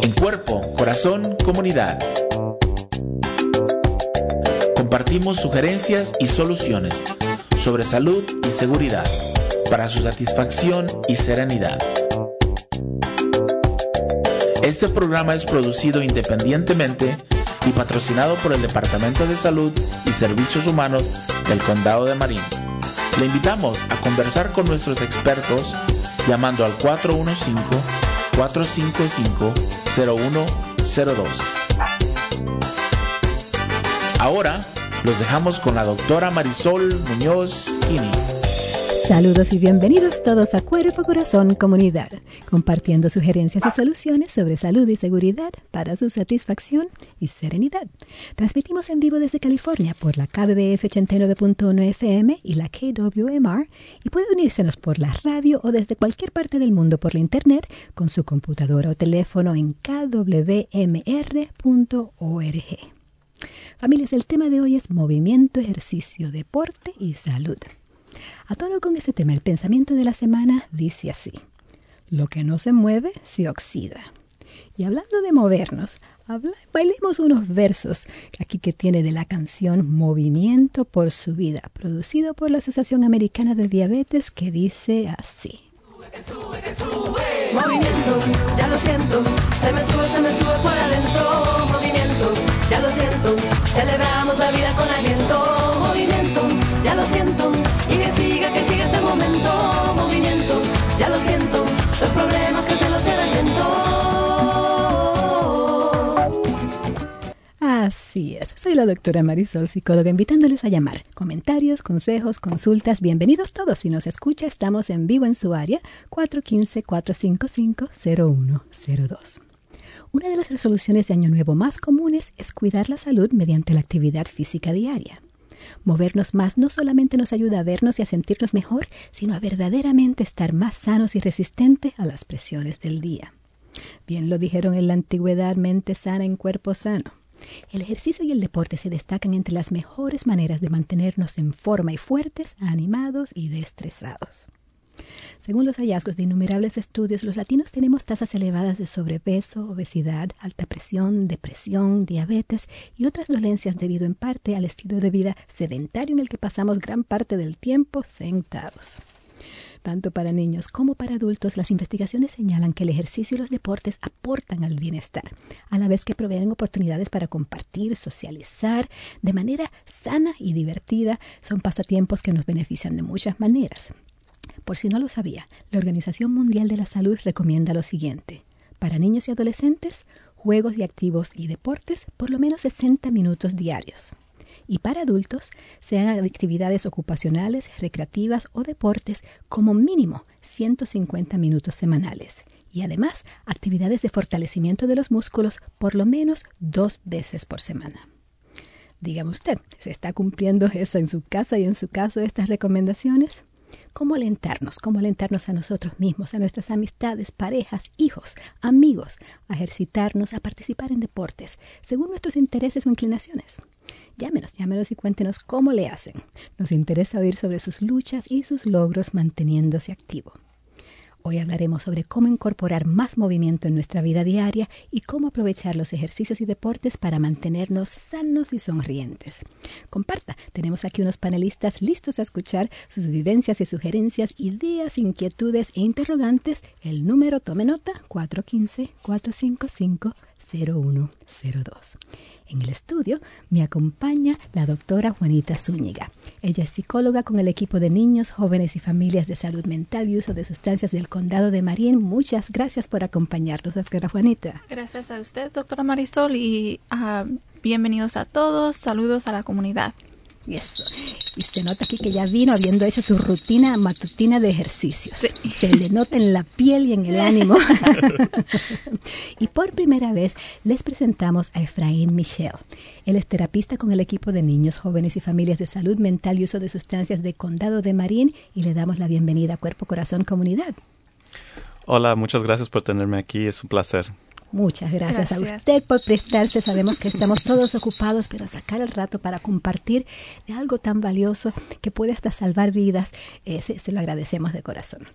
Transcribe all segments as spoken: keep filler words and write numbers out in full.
en Cuerpo, Corazón, Comunidad. Compartimos sugerencias y soluciones sobre salud y seguridad para su satisfacción y serenidad. Este programa es producido independientemente y patrocinado por el Departamento de Salud y Servicios Humanos del Condado de Marin. Le invitamos a conversar con nuestros expertos llamando al cuatro uno cinco, cuatro cinco cinco, cero uno cero dos. Ahora los dejamos con la doctora Marisol Muñoz Kini. Saludos y bienvenidos todos a Cuerpo, Corazón, Comunidad, compartiendo sugerencias y soluciones sobre salud y seguridad para su satisfacción y serenidad. Transmitimos en vivo desde California por la K B B F ochenta y nueve punto uno F M y la K W M R, y puede unírsenos por la radio o desde cualquier parte del mundo por la internet con su computadora o teléfono en K W M R punto org. Familias, el tema de hoy es movimiento, ejercicio, deporte y salud. A tono con ese tema, el pensamiento de la semana dice así: lo que no se mueve se oxida. Y hablando de movernos, habla, bailemos unos versos aquí que tiene de la canción Movimiento por su Vida, producido por la Asociación Americana de Diabetes, que dice así. Sube, que sube, que sube. Movimiento, ya lo siento, se me sube, se me sube por adentro. Movimiento, ya lo siento, celebramos la vida con aliento. Movimiento, ya lo siento, y que siga, que siga este momento. Movimiento, ya lo siento, los problemas que se los lleva el viento. Así es, soy la doctora Marisol, psicóloga, invitándoles a llamar. Comentarios, consejos, consultas, bienvenidos todos. Si nos escucha, estamos en vivo en su área, cuatro uno cinco, cuatro cinco cinco, cero uno cero dos. Una de las resoluciones de Año Nuevo más comunes es cuidar la salud mediante la actividad física diaria. Movernos más no solamente nos ayuda a vernos y a sentirnos mejor, sino a verdaderamente estar más sanos y resistentes a las presiones del día. Bien lo dijeron en la antigüedad: mente sana en cuerpo sano. El ejercicio y el deporte se destacan entre las mejores maneras de mantenernos en forma y fuertes, animados y destresados. Según los hallazgos de innumerables estudios, los latinos tenemos tasas elevadas de sobrepeso, obesidad, alta presión, depresión, diabetes y otras dolencias debido en parte al estilo de vida sedentario en el que pasamos gran parte del tiempo sentados. Tanto para niños como para adultos, las investigaciones señalan que el ejercicio y los deportes aportan al bienestar, a la vez que proveen oportunidades para compartir, socializar de manera sana y divertida. Son pasatiempos que nos benefician de muchas maneras. Por si no lo sabía, la Organización Mundial de la Salud recomienda lo siguiente: para niños y adolescentes, juegos y activos y deportes por lo menos sesenta minutos diarios. Y para adultos, sean actividades ocupacionales, recreativas o deportes, como mínimo ciento cincuenta minutos semanales. Y además, actividades de fortalecimiento de los músculos por lo menos dos veces por semana. Dígame usted, ¿se está cumpliendo eso en su casa y en su caso estas recomendaciones? ¿Cómo alentarnos? ¿Cómo alentarnos a nosotros mismos, a nuestras amistades, parejas, hijos, amigos, a ejercitarnos, a participar en deportes, según nuestros intereses o inclinaciones? Llámenos, llámenos y cuéntenos cómo le hacen. Nos interesa oír sobre sus luchas y sus logros manteniéndose activo. Hoy hablaremos sobre cómo incorporar más movimiento en nuestra vida diaria y cómo aprovechar los ejercicios y deportes para mantenernos sanos y sonrientes. Comparta, tenemos aquí unos panelistas listos a escuchar sus vivencias y sugerencias, ideas, inquietudes e interrogantes. El número, tome nota, cuatro uno cinco, cuatro cinco cinco, cero uno cero dos. En el estudio me acompaña la doctora Juanita Zúñiga. Ella es psicóloga con el equipo de niños, jóvenes y familias de salud mental y uso de sustancias del Condado de Marin. Muchas gracias por acompañarnos, doctora Juanita. Gracias a usted, doctora Marisol, y uh, bienvenidos a todos. Saludos a la comunidad. Y eso. Y se nota aquí que ya vino habiendo hecho su rutina matutina de ejercicios. Sí. Se le nota en la piel y en el ánimo. Y por primera vez les presentamos a Efraín Michel. Él es terapista con el equipo de niños, jóvenes y familias de salud mental y uso de sustancias de Condado de Marin, y le damos la bienvenida a Cuerpo, Corazón, Comunidad. Hola, muchas gracias por tenerme aquí. Es un placer. Muchas gracias, gracias a usted por prestarse. Sabemos que estamos todos ocupados, pero sacar el rato para compartir de algo tan valioso que puede hasta salvar vidas, eh, se, se lo agradecemos de corazón.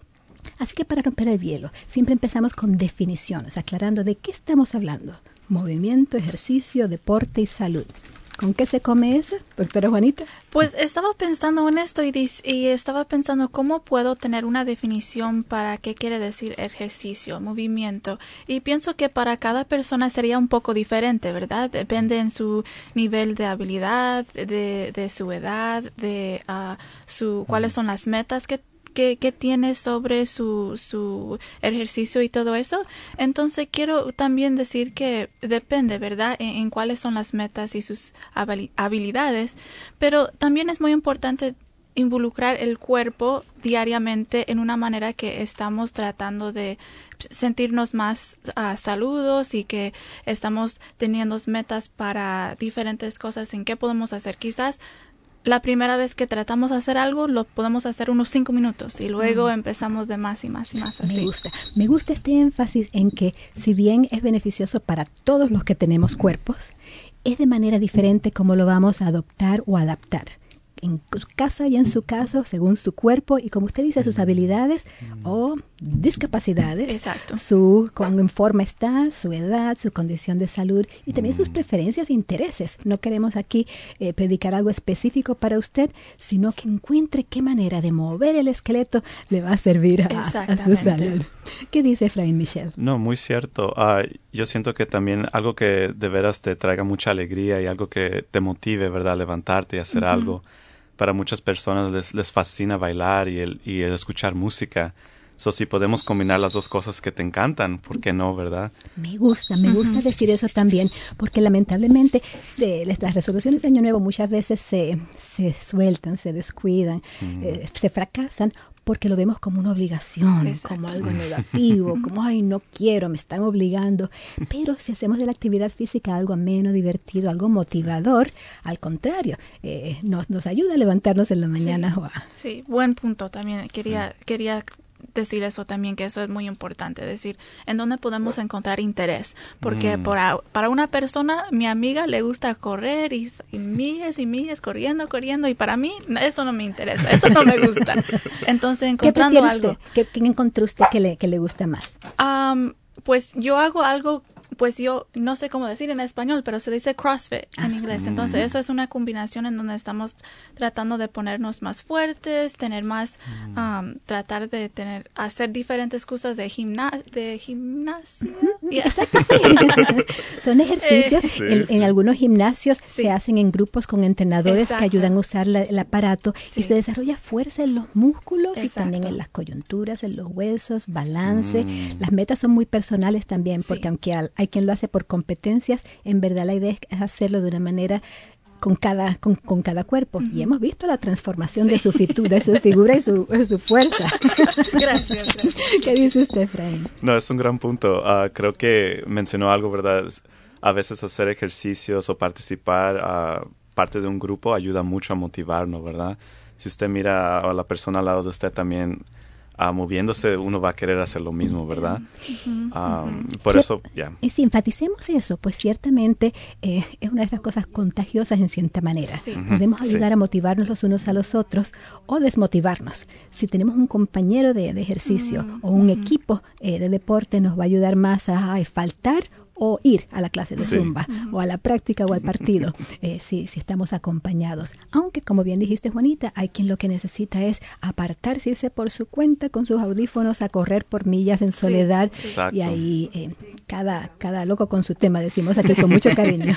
Así que para romper el hielo, siempre empezamos con definiciones, aclarando de qué estamos hablando. Movimiento, ejercicio, deporte y salud. ¿Con qué se come eso, doctora Juanita? Pues estaba pensando en esto y, dis- y estaba pensando cómo puedo tener una definición para qué quiere decir ejercicio, movimiento. Y pienso que para cada persona sería un poco diferente, ¿verdad? Depende en su nivel de habilidad, de, de su edad, de uh, su cuáles son las metas que que, que tiene sobre su, su ejercicio y todo eso. Entonces quiero también decir que depende, ¿verdad?, en, en cuáles son las metas y sus habilidades, pero también es muy importante involucrar el cuerpo diariamente en una manera que estamos tratando de sentirnos más uh, saludos y que estamos teniendo metas para diferentes cosas en qué podemos hacer. Quizás la primera vez que tratamos de hacer algo, lo podemos hacer unos cinco minutos y luego mm. empezamos de más y más y más así. Me gusta. Me gusta este énfasis en que si bien es beneficioso para todos los que tenemos cuerpos, es de manera diferente como lo vamos a adoptar o adaptar. En su casa y en su caso, según su cuerpo y, como usted dice, sus habilidades o discapacidades. Exacto. Su, con en forma está, su edad, su condición de salud y también sus preferencias e intereses. No queremos aquí eh, predicar algo específico para usted, sino que encuentre qué manera de mover el esqueleto le va a servir a, a su salud. ¿Qué dice Efraín Michel? No, muy cierto. Uh, yo siento que también algo que de veras te traiga mucha alegría y algo que te motive, ¿verdad?, a levantarte y hacer uh-huh. algo. Para muchas personas les, les fascina bailar y el, y el escuchar música. So, si podemos combinar las dos cosas que te encantan, ¿por qué no, verdad? Me gusta, me gusta uh-huh. decir eso también, porque lamentablemente se, las resoluciones de Año Nuevo muchas veces se, se sueltan, se descuidan, uh-huh. eh, se fracasan, porque lo vemos como una obligación, Exacto. como algo negativo, como, ay, no quiero, me están obligando. Pero si hacemos de la actividad física algo ameno, divertido, algo motivador, al contrario, eh, nos, nos ayuda a levantarnos en la mañana. Sí, wow. sí buen punto también. Quería, sí. quería decir eso también, que eso es muy importante, decir en dónde podemos encontrar interés, porque mm. para, para una persona, mi amiga le gusta correr y, y millas y millas corriendo, corriendo, y para mí eso no me interesa, eso no me gusta. Entonces, encontrando ¿Qué algo. Usted? ¿Qué, ¿Qué encontró usted que le, que le gusta más? Um, pues yo hago algo, pues yo no sé cómo decir en español, pero se dice CrossFit en ah. inglés. Entonces, mm. eso es una combinación en donde estamos tratando de ponernos más fuertes, tener más, mm. um, tratar de tener, hacer diferentes cosas de, gimna de gimnasia. Uh-huh. Yeah. Exacto, sí. Son ejercicios. Eh, sí, en, sí. en algunos gimnasios sí. se hacen en grupos con entrenadores Exacto. que ayudan a usar la, el aparato sí. y se desarrolla fuerza en los músculos Exacto. y también en las coyunturas, en los huesos, balance. Mm. Las metas son muy personales también, porque sí. aunque al, hay quien lo hace por competencias, en verdad la idea es hacerlo de una manera con cada con, con cada cuerpo. Uh-huh. Y hemos visto la transformación sí. de, su fitu, de su figura y su, su fuerza. Gracias, gracias. ¿Qué dice usted, Efraín? No, es un gran punto. Uh, creo que mencionó algo, ¿verdad? A veces hacer ejercicios o participar uh, parte de un grupo ayuda mucho a motivarnos, ¿verdad? Si usted mira a la persona al lado de usted también Uh, moviéndose, uno va a querer hacer lo mismo, ¿verdad? Uh-huh, um, uh-huh. Por eso, ya. Yeah. Si enfatizemos eso, pues ciertamente eh, es una de las cosas contagiosas en cierta manera. Sí. Uh-huh. Podemos ayudar sí. a motivarnos los unos a los otros o desmotivarnos. Si tenemos un compañero de, de ejercicio uh-huh. o un uh-huh. equipo eh, de deporte, nos va a ayudar más a, a faltar o ir a la clase de sí. Zumba, uh-huh. o a la práctica o al partido, eh, si, si estamos acompañados. Aunque, como bien dijiste, Juanita, hay quien lo que necesita es apartarse, irse por su cuenta con sus audífonos a correr por millas en soledad. Sí, sí. Y ahí eh, cada, cada loco con su tema, decimos aquí con mucho cariño.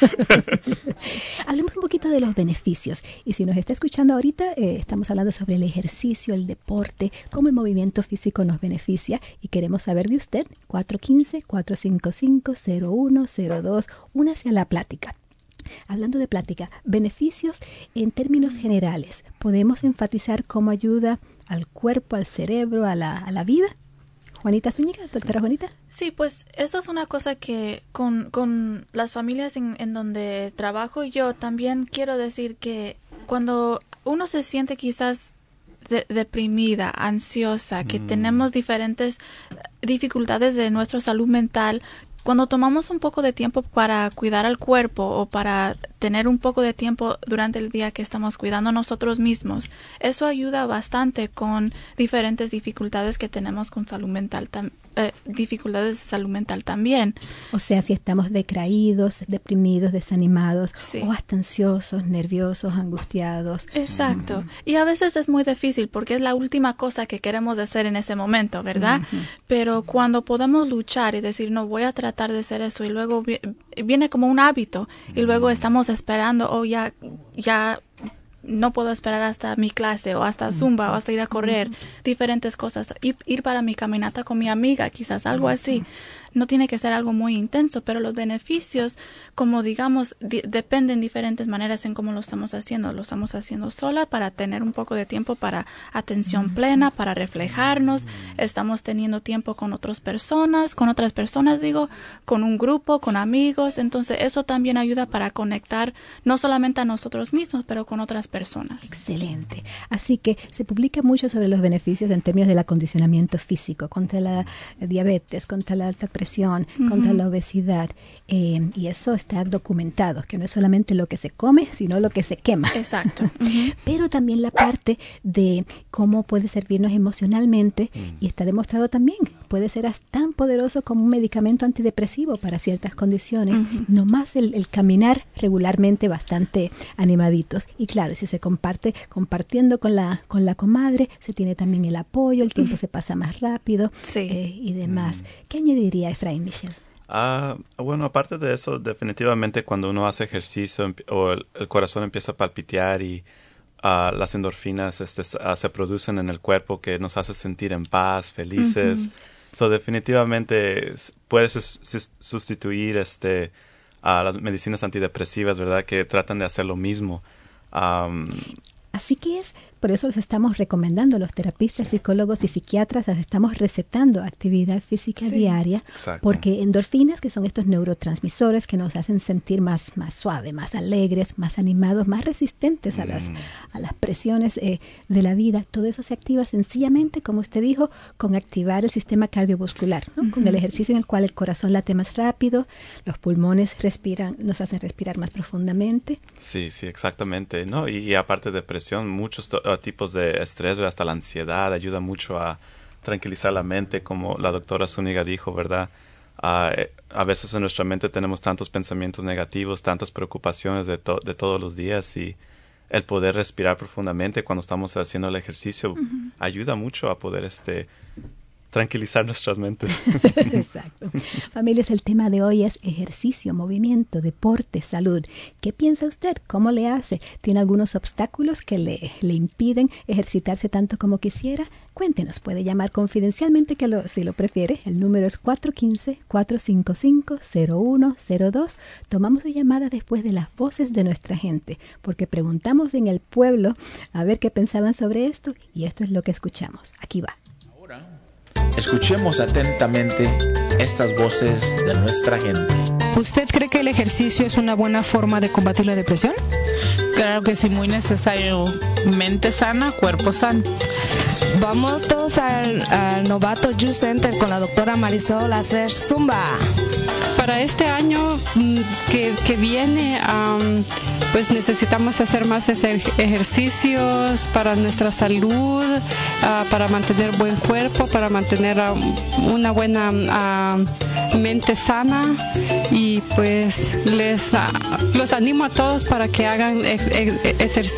Hablemos un poquito de los beneficios. Y si nos está escuchando ahorita, eh, estamos hablando sobre el ejercicio, el deporte, cómo el movimiento físico nos beneficia, y queremos saber de usted. Cuatro uno cinco, cuatro cinco cinco, cero uno cero dos, únase a la plática. Hablando de plática, beneficios en términos generales, ¿podemos enfatizar cómo ayuda al cuerpo, al cerebro, a la, a la vida? Juanita Zúñiga, doctora Juanita. Sí, pues esto es una cosa que con, con las familias en, en donde trabajo yo también quiero decir que cuando uno se siente quizás de, deprimida, ansiosa, que mm. tenemos diferentes dificultades de nuestra salud mental, cuando tomamos un poco de tiempo para cuidar al cuerpo o para tener un poco de tiempo durante el día que estamos cuidando a nosotros mismos, eso ayuda bastante con diferentes dificultades que tenemos con salud mental, tam- eh, dificultades de salud mental también. O sea, si estamos decaídos, deprimidos, desanimados, Sí. o hasta ansiosos, nerviosos, angustiados. Exacto. Y a veces es muy difícil porque es la última cosa que queremos hacer en ese momento, ¿verdad? Uh-huh. Pero cuando podemos luchar y decir, no, voy a tratar de hacer eso, y luego vi- viene como un hábito, y luego estamos esperando, o oh, ya, ya no puedo esperar hasta mi clase, o hasta Zumba, o hasta ir a correr, uh-huh. diferentes cosas, ir, ir para mi caminata con mi amiga, quizás algo uh-huh. así. No tiene que ser algo muy intenso, pero los beneficios, como digamos, di- dependen de diferentes maneras en cómo lo estamos haciendo. Lo estamos haciendo sola para tener un poco de tiempo para atención plena, para reflejarnos. Estamos teniendo tiempo con otras personas, con otras personas, digo, con un grupo, con amigos. Entonces, eso también ayuda para conectar no solamente a nosotros mismos, pero con otras personas. Excelente. Así que se publica mucho sobre los beneficios en términos del acondicionamiento físico, contra la diabetes, contra la alta presión, Uh-huh. contra la obesidad, eh, y eso está documentado, que no es solamente lo que se come, sino lo que se quema. Exacto. Uh-huh. Pero también la parte de cómo puede servirnos emocionalmente, uh-huh. y está demostrado también, puede ser tan poderoso como un medicamento antidepresivo para ciertas condiciones, uh-huh. nomás el, el caminar regularmente bastante animaditos. Y claro, si se comparte, compartiendo con la, con la comadre, se tiene también el apoyo, el tiempo uh-huh. se pasa más rápido, sí. eh, y demás. Uh-huh. ¿Qué añadiría Efraín, Michelle? Ah, bueno, aparte de eso, definitivamente cuando uno hace ejercicio o el, el corazón empieza a palpitear y uh, las endorfinas este, uh, se producen en el cuerpo, que nos hace sentir en paz, felices. Uh-huh. So, definitivamente puede sus- sustituir este, a las medicinas antidepresivas, ¿verdad? Que tratan de hacer lo mismo. Um, Así que es, por eso los estamos recomendando, los terapistas, sí. psicólogos y psiquiatras, les estamos recetando actividad física sí. diaria, Exacto. porque endorfinas, que son estos neurotransmisores que nos hacen sentir más, más suaves, más alegres, más animados, más resistentes a, mm. las, a las presiones eh, de la vida, todo eso se activa sencillamente, como usted dijo, con activar el sistema cardiovascular, ¿no? Uh-huh. Con el ejercicio en el cual el corazón late más rápido, los pulmones respiran, nos hacen respirar más profundamente. Sí, sí, exactamente, ¿no? Y, y aparte de presión, muchos to- uh, tipos de estrés, hasta la ansiedad, ayuda mucho a tranquilizar la mente, como la doctora Zúñiga dijo, ¿verdad? Uh, a veces en nuestra mente tenemos tantos pensamientos negativos, tantas preocupaciones de, to- de todos los días, y el poder respirar profundamente cuando estamos haciendo el ejercicio uh-huh. ayuda mucho a poder este tranquilizar nuestras mentes. Exacto. Familias, el tema de hoy es ejercicio, movimiento, deporte, salud. ¿Qué piensa usted? ¿Cómo le hace? ¿Tiene algunos obstáculos que le, le impiden ejercitarse tanto como quisiera? Cuéntenos, puede llamar confidencialmente, que lo, si lo prefiere. El número es cuatro uno cinco, cuatro cinco cinco, cero uno cero dos. Tomamos su llamada después de las voces de nuestra gente, porque preguntamos en el pueblo a ver qué pensaban sobre esto, y esto es lo que escuchamos. Aquí va. Escuchemos atentamente estas voces de nuestra gente. ¿Usted cree que el ejercicio es una buena forma de combatir la depresión? Claro que sí, muy necesario. Mente sana, cuerpo sano. Vamos todos al, al Novato Youth Center con la doctora Marisol a hacer Zumba. Para este año que, que viene, um, pues necesitamos hacer más ejercicios para nuestra salud, uh, para mantener buen cuerpo, para mantener uh, una buena uh, mente sana, y pues les uh, los animo a todos para que hagan ex, ex, ex,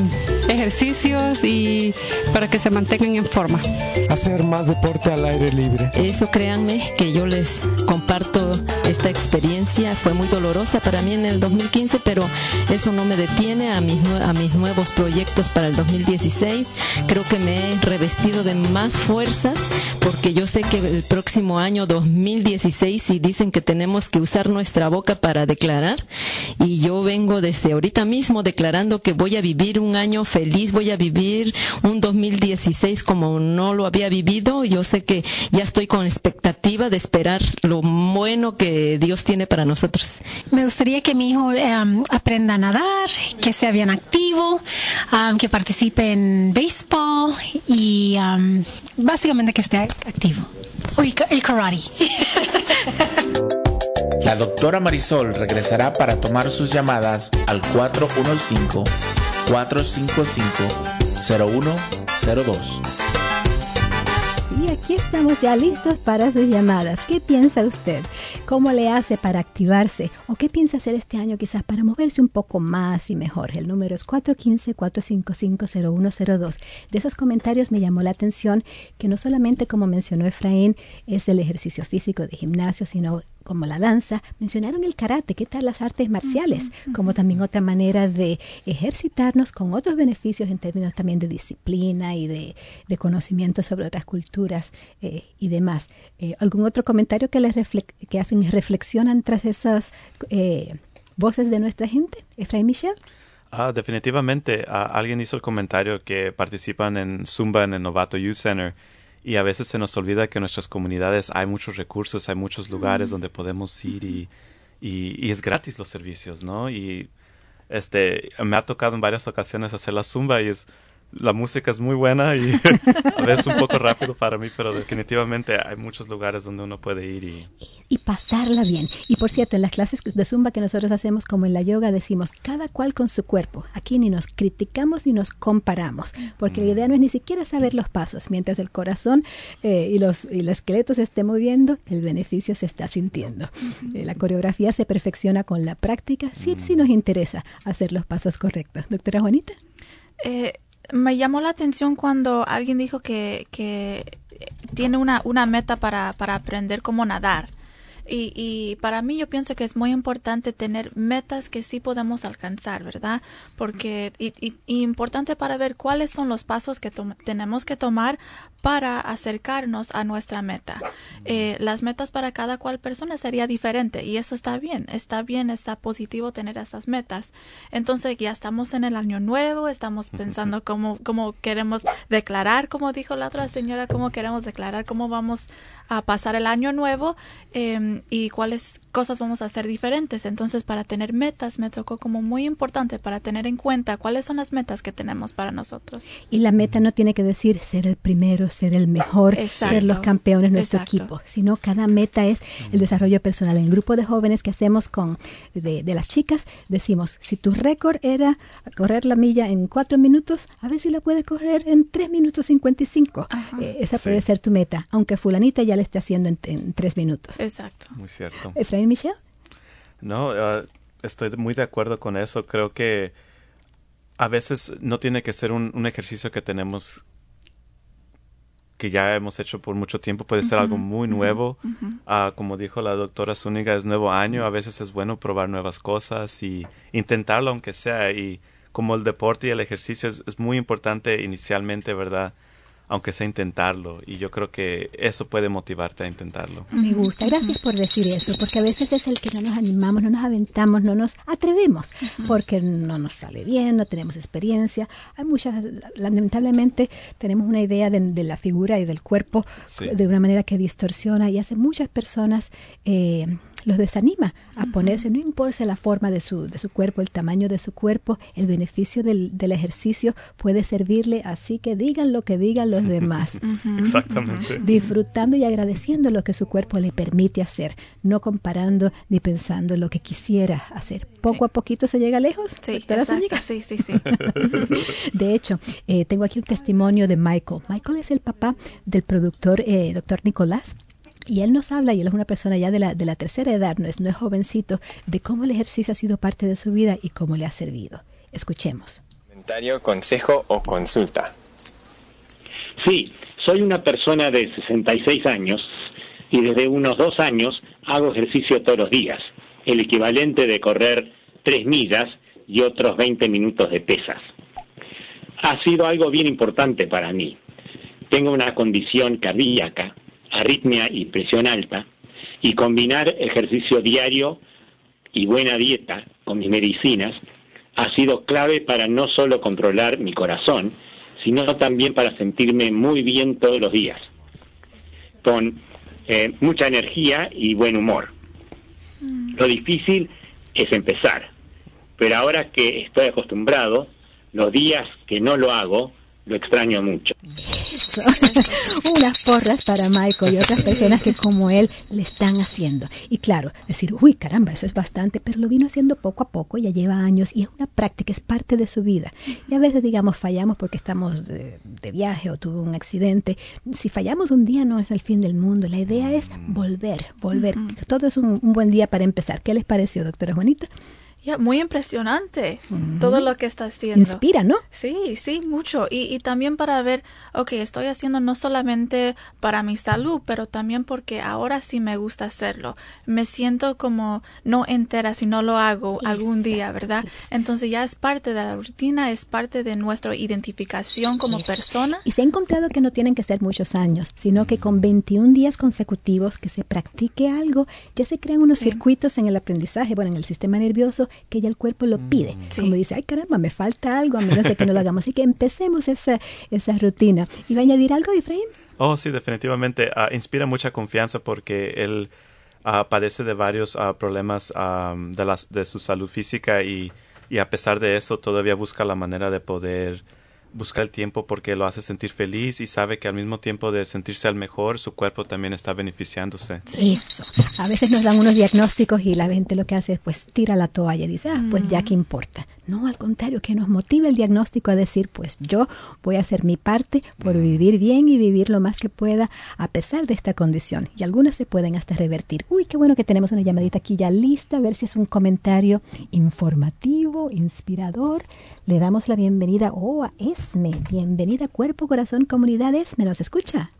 ejercicios y para que se mantengan en forma. Hacer más deporte al aire libre. Eso, créanme que yo les comparto esta experiencia. Fue muy dolorosa para mí en el dos mil quince, pero eso no me detiene a mis, a mis nuevos proyectos para el dos mil dieciséis. Creo que me he revestido de más fuerzas, porque yo sé que el próximo año dos mil dieciséis, si dicen que tenemos que usar nuestra boca para declarar, y yo vengo desde ahorita mismo declarando que voy a vivir un año feliz, voy a vivir un dos mil dieciséis como no lo había vivido. Yo sé que ya estoy con expectativa de esperar lo bueno que Dios tiene para nosotros. Me gustaría que mi hijo um, aprenda a nadar, que sea bien activo, um, que participe en béisbol y um, básicamente que esté activo. O el karate. La doctora Marisol regresará para tomar sus llamadas al cuatro uno cinco, cuatro cinco cinco, cero uno cero dos. Y aquí estamos ya listos para sus llamadas. ¿Qué piensa usted? ¿Cómo le hace para activarse? ¿O qué piensa hacer este año quizás para moverse un poco más y mejor? El número es cuatro uno cinco, cuatro cinco cinco, cero uno cero dos. De esos comentarios me llamó la atención que no solamente, como mencionó Efraín, es el ejercicio físico de gimnasio, sino como la danza. Mencionaron el karate, ¿qué tal las artes marciales? Uh-huh. Como también otra manera de ejercitarnos con otros beneficios en términos también de disciplina y de, de conocimiento sobre otras culturas eh, y demás. Eh, ¿Algún otro comentario que les refle- que hacen reflexionan tras esas eh, voces de nuestra gente? Efraín Michel. Ah, definitivamente. Ah, alguien hizo el comentario que participan en Zumba en el Novato Youth Center. Y a veces se nos olvida que en nuestras comunidades hay muchos recursos, hay muchos lugares mm. donde podemos ir y, y, y es gratis los servicios, ¿no? Y este me ha tocado en varias ocasiones hacer la Zumba y es la música es muy buena y a veces un poco rápido para mí, pero definitivamente hay muchos lugares donde uno puede ir y... Y pasarla bien. Y por cierto, en las clases de Zumba que nosotros hacemos, como en la yoga, decimos, cada cual con su cuerpo. Aquí ni nos criticamos ni nos comparamos, porque mm. la idea no es ni siquiera saber los pasos. Mientras el corazón eh, y, los, y el esqueleto se esté moviendo, el beneficio se está sintiendo. Mm-hmm. Eh, la coreografía se perfecciona con la práctica, sí, mm. sí nos interesa hacer los pasos correctos. Doctora Juanita. Eh... Me llamó la atención cuando alguien dijo que, que tiene una, una meta para, para aprender cómo nadar. Y, y para mí yo pienso que es muy importante tener metas que sí podemos alcanzar, ¿verdad? Porque y, y, y importante para ver cuáles son los pasos que to- tenemos que tomar para acercarnos a nuestra meta. Eh, las metas para cada cual persona sería diferente y eso está bien, está bien, está positivo tener esas metas. Entonces ya estamos en el año nuevo, estamos pensando cómo, cómo queremos declarar, como dijo la otra señora, cómo queremos declarar, cómo vamos a pasar el año nuevo eh, y cuáles cosas vamos a hacer diferentes. Entonces, para tener metas me tocó como muy importante para tener en cuenta cuáles son las metas que tenemos para nosotros. Y la meta no tiene que decir ser el primero, ser el mejor, Exacto. ser los campeones de nuestro Exacto. equipo, sino cada meta es el desarrollo personal. En el grupo de jóvenes que hacemos con de, de las chicas, decimos, si tu récord era correr la milla en cuatro minutos, a ver si la puedes correr en tres minutos cincuenta y cinco. Eh, esa sí. puede ser tu meta, aunque fulanita ya la esté haciendo en, en tres minutos. Exacto. Muy cierto. Efraín Michel. No, uh, estoy muy de acuerdo con eso. Creo que a veces no tiene que ser un, un ejercicio que tenemos que ya hemos hecho por mucho tiempo, puede ser uh-huh, algo muy uh-huh, nuevo. Uh-huh. Uh, como dijo la doctora Zúñiga, es nuevo año, a veces es bueno probar nuevas cosas y intentarlo aunque sea. Y como el deporte y el ejercicio es, es muy importante inicialmente, ¿verdad? Aunque sea intentarlo, y yo creo que eso puede motivarte a intentarlo. Me gusta, gracias por decir eso, porque a veces es el que no nos animamos, no nos aventamos, no nos atrevemos, uh-huh. porque no nos sale bien, no tenemos experiencia. Hay muchas, lamentablemente tenemos una idea de, de la figura y del cuerpo sí. de una manera que distorsiona y hace muchas personas eh, los desanima a uh-huh. ponerse, no importa la forma de su, de su cuerpo, el tamaño de su cuerpo, el beneficio del, del ejercicio puede servirle, así que digan lo que digan los demás. Uh-huh. Exactamente. Disfrutando y agradeciendo lo que su cuerpo le permite hacer, no comparando ni pensando lo que quisiera hacer. Poco sí. a poquito se llega lejos. Sí, exacto. Sí, sí, sí. De hecho, eh, tengo aquí un testimonio de Michael. Michael es el papá del productor, eh, doctor Nicolás. Y él nos habla, y él es una persona ya de la, de la tercera edad, no es, no es jovencito, de cómo el ejercicio ha sido parte de su vida y cómo le ha servido. Escuchemos. Comentario, consejo o consulta. Sí, soy una persona de sesenta y seis años y desde unos dos años hago ejercicio todos los días, el equivalente de correr tres millas y otros veinte minutos de pesas. Ha sido algo bien importante para mí. Tengo una condición cardíaca, arritmia y presión alta, y combinar ejercicio diario y buena dieta con mis medicinas ha sido clave para no solo controlar mi corazón, sino también para sentirme muy bien todos los días, con eh, mucha energía y buen humor. Mm. Lo difícil es empezar, pero ahora que estoy acostumbrado, los días que no lo hago, lo extraño mucho. Eso. Unas porras para Michael y otras personas que como él le están haciendo. Y claro, decir, uy, caramba, eso es bastante, pero lo vino haciendo poco a poco, ya lleva años y es una práctica, es parte de su vida. Y a veces, digamos, fallamos porque estamos de, de viaje o tuvo un accidente. Si fallamos un día no es el fin del mundo. La idea es volver, volver. Uh-huh. Todo es un, un buen día para empezar. ¿Qué les pareció, doctora Juanita? Ya, yeah, muy impresionante uh-huh. todo lo que está haciendo. Inspira, ¿no? Sí, sí, mucho. Y, y también para ver, ok, estoy haciendo no solamente para mi salud, pero también porque ahora sí me gusta hacerlo. Me siento como no entera si no lo hago exacto, algún día, ¿verdad? Exacto. Entonces ya es parte de la rutina, es parte de nuestra identificación como Eso. persona. Y se ha encontrado que no tienen que ser muchos años, sino que con veintiún días consecutivos que se practique algo, ya se crean unos sí. circuitos en el aprendizaje, bueno, en el sistema nervioso, que ya el cuerpo lo pide. Sí. Como dice, ay caramba, me falta algo a menos de que no lo hagamos. Así que empecemos esa, esa rutina. ¿Y va a añadir algo, Efraín? Oh, sí, definitivamente. Uh, inspira mucha confianza porque él uh, padece de varios uh, problemas um, de, las, de su salud física y, y a pesar de eso todavía busca la manera de poder buscar el tiempo porque lo hace sentir feliz y sabe que al mismo tiempo de sentirse al mejor, su cuerpo también está beneficiándose. Eso. A veces nos dan unos diagnósticos y la gente lo que hace es pues tira la toalla y dice, ah, pues ya qué importa. No, al contrario, que nos motive el diagnóstico a decir, pues yo voy a hacer mi parte por vivir bien y vivir lo más que pueda a pesar de esta condición. Y algunas se pueden hasta revertir. Uy, qué bueno que tenemos una llamadita aquí ya lista, a ver si es un comentario informativo, inspirador. Le damos la bienvenida oh, a Esme. Bienvenida Cuerpo, Corazón, Comunidad Esme. ¿Nos escucha?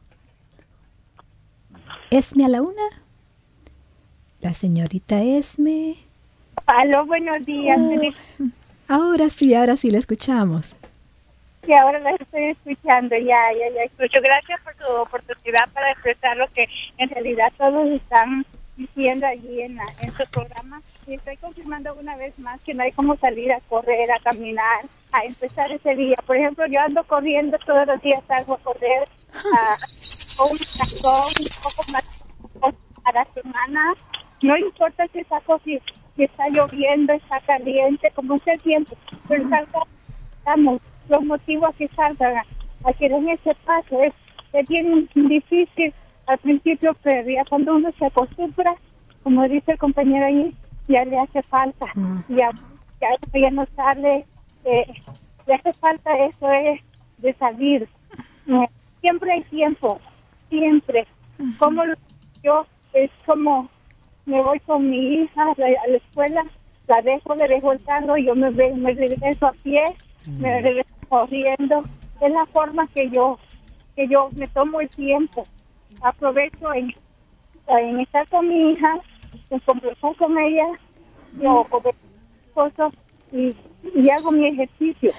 Esme a la una. La señorita Esme. Aló, buenos días. Oh, ahora sí, ahora sí la escuchamos. Sí, ahora la estoy escuchando. Ya, ya, ya escucho. Gracias por tu oportunidad para expresar lo que en realidad todos están diciendo allí en, la, en su programa. Y estoy confirmando una vez más que no hay como salir a correr, a caminar, a empezar ese día. Por ejemplo, yo ando corriendo todos los días, salgo a correr a un maratón, un poco más a la semana. No importa si saco, si, si está lloviendo, está caliente, como sea el tiempo, pero salga, estamos, los motivos a que salgan, a que den ese paso. Es, es bien difícil al principio, pero ya cuando uno se acostumbra, como dice el compañero ahí, ya le hace falta, ya, ya, ya no sale, eh, le hace falta eso es de salir. Eh, siempre hay tiempo, siempre. Uh-huh. Como yo, es como me voy con mi hija a la, a la escuela, la dejo, le dejo el carro, yo me, me regreso a pie, uh-huh. me regreso corriendo. Es la forma que yo, que yo me tomo el tiempo. Aprovecho en, en estar con mi hija, en conversar con ella, yo comer cosas y, y hago mi ejercicio.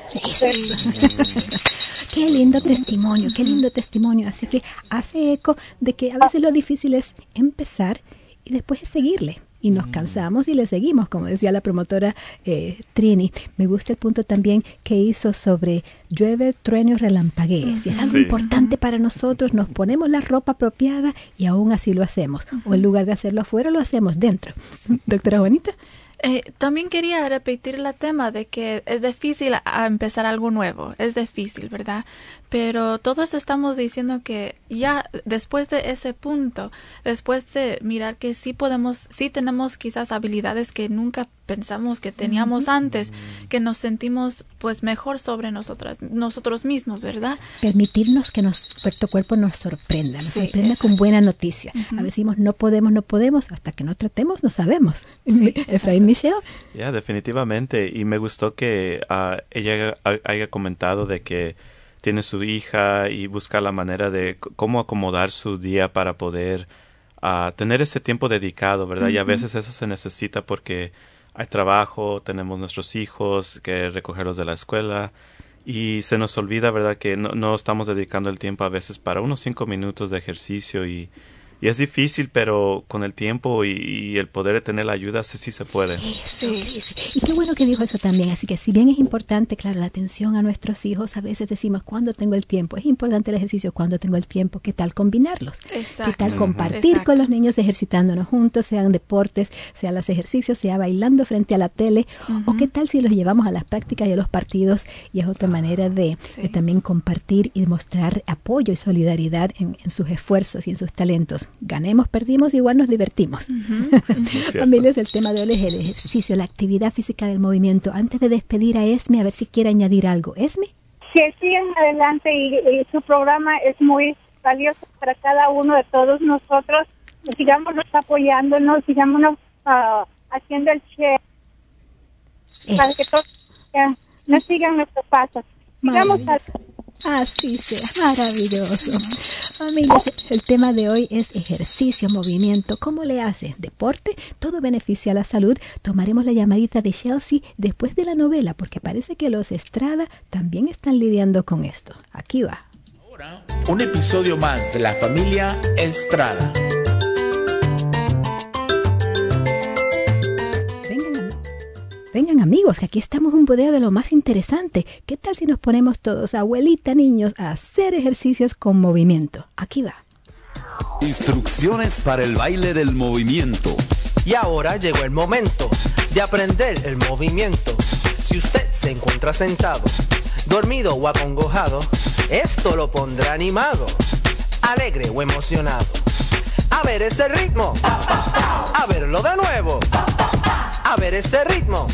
Qué lindo testimonio, qué lindo testimonio. Así que hace eco de que a veces lo difícil es empezar y después es seguirle. Y nos cansamos y le seguimos, como decía la promotora eh, Trini. Me gusta el punto también que hizo sobre llueve, trueno y relampaguees. Y es algo sí. importante para nosotros. Nos ponemos la ropa apropiada y aún así lo hacemos. O en lugar de hacerlo afuera, lo hacemos dentro. Doctora Juanita. Eh, también quería repetir el tema de que es difícil a, a empezar algo nuevo, es difícil, ¿verdad? Pero todos estamos diciendo que ya después de ese punto, después de mirar que sí podemos, sí tenemos quizás habilidades que nunca pensamos que teníamos uh-huh. antes, que nos sentimos pues mejor sobre nosotras, nosotros mismos, ¿verdad? Permitirnos que nos, nuestro cuerpo nos sorprenda, nos sí, sorprenda exacto. con buena noticia. Uh-huh. A veces decimos no podemos, no podemos, hasta que no tratemos no sabemos. Sí, Efraín Michel. Ya, yeah, definitivamente. Y me gustó que uh, ella haya comentado de que tiene su hija y busca la manera de c- cómo acomodar su día para poder uh, tener ese tiempo dedicado, ¿verdad? Uh-huh. Y a veces eso se necesita porque hay trabajo, tenemos nuestros hijos que recogerlos de la escuela y se nos olvida, ¿verdad? Que no, no estamos dedicando el tiempo a veces para unos cinco minutos de ejercicio y Y es difícil, pero con el tiempo y, y el poder de tener la ayuda, sí, sí se puede. Eso, sí, sí. Y qué bueno que dijo eso también. Así que si bien es importante, claro, la atención a nuestros hijos, a veces decimos, ¿cuándo tengo el tiempo? Es importante el ejercicio, ¿cuándo tengo el tiempo? ¿Qué tal combinarlos? Exacto. ¿Qué tal compartir Exacto. con los niños ejercitándonos juntos, sean deportes, sean los ejercicios, sea bailando frente a la tele? Uh-huh. ¿O qué tal si los llevamos a las prácticas y a los partidos? Y es otra manera de, sí. de también compartir y demostrar apoyo y solidaridad en, en sus esfuerzos y en sus talentos. Ganemos, perdimos, igual nos divertimos. Uh-huh. Uh-huh. Familias, el tema de hoy es el ejercicio, la actividad física del movimiento. Antes de despedir a Esme, a ver si quiere añadir algo. ¿Esme? Que sigan adelante y, y su programa es muy valioso para cada uno de todos nosotros. Sigámonos apoyándonos, sigámonos uh, haciendo el share es. para que todos uh, nos sigan nuestros pasos. Sigamos así sea, maravilloso. Familias, el tema de hoy es ejercicio, movimiento. ¿Cómo le hace? ¿Deporte? Todo beneficia a la salud. Tomaremos la llamadita de Chelsea después de la novela, porque parece que los Estrada también están lidiando con esto. Aquí va. Ahora, un episodio más de la familia Estrada. Vengan amigos, que aquí estamos un video de lo más interesante. ¿Qué tal si nos ponemos todos, abuelita, niños, a hacer ejercicios con movimiento? Aquí va. Instrucciones para el baile del movimiento. Y ahora llegó el momento de aprender el movimiento. Si usted se encuentra sentado, dormido o acongojado, esto lo pondrá animado, alegre o emocionado. A ver ese ritmo, a verlo de nuevo. A ver ese ritmo,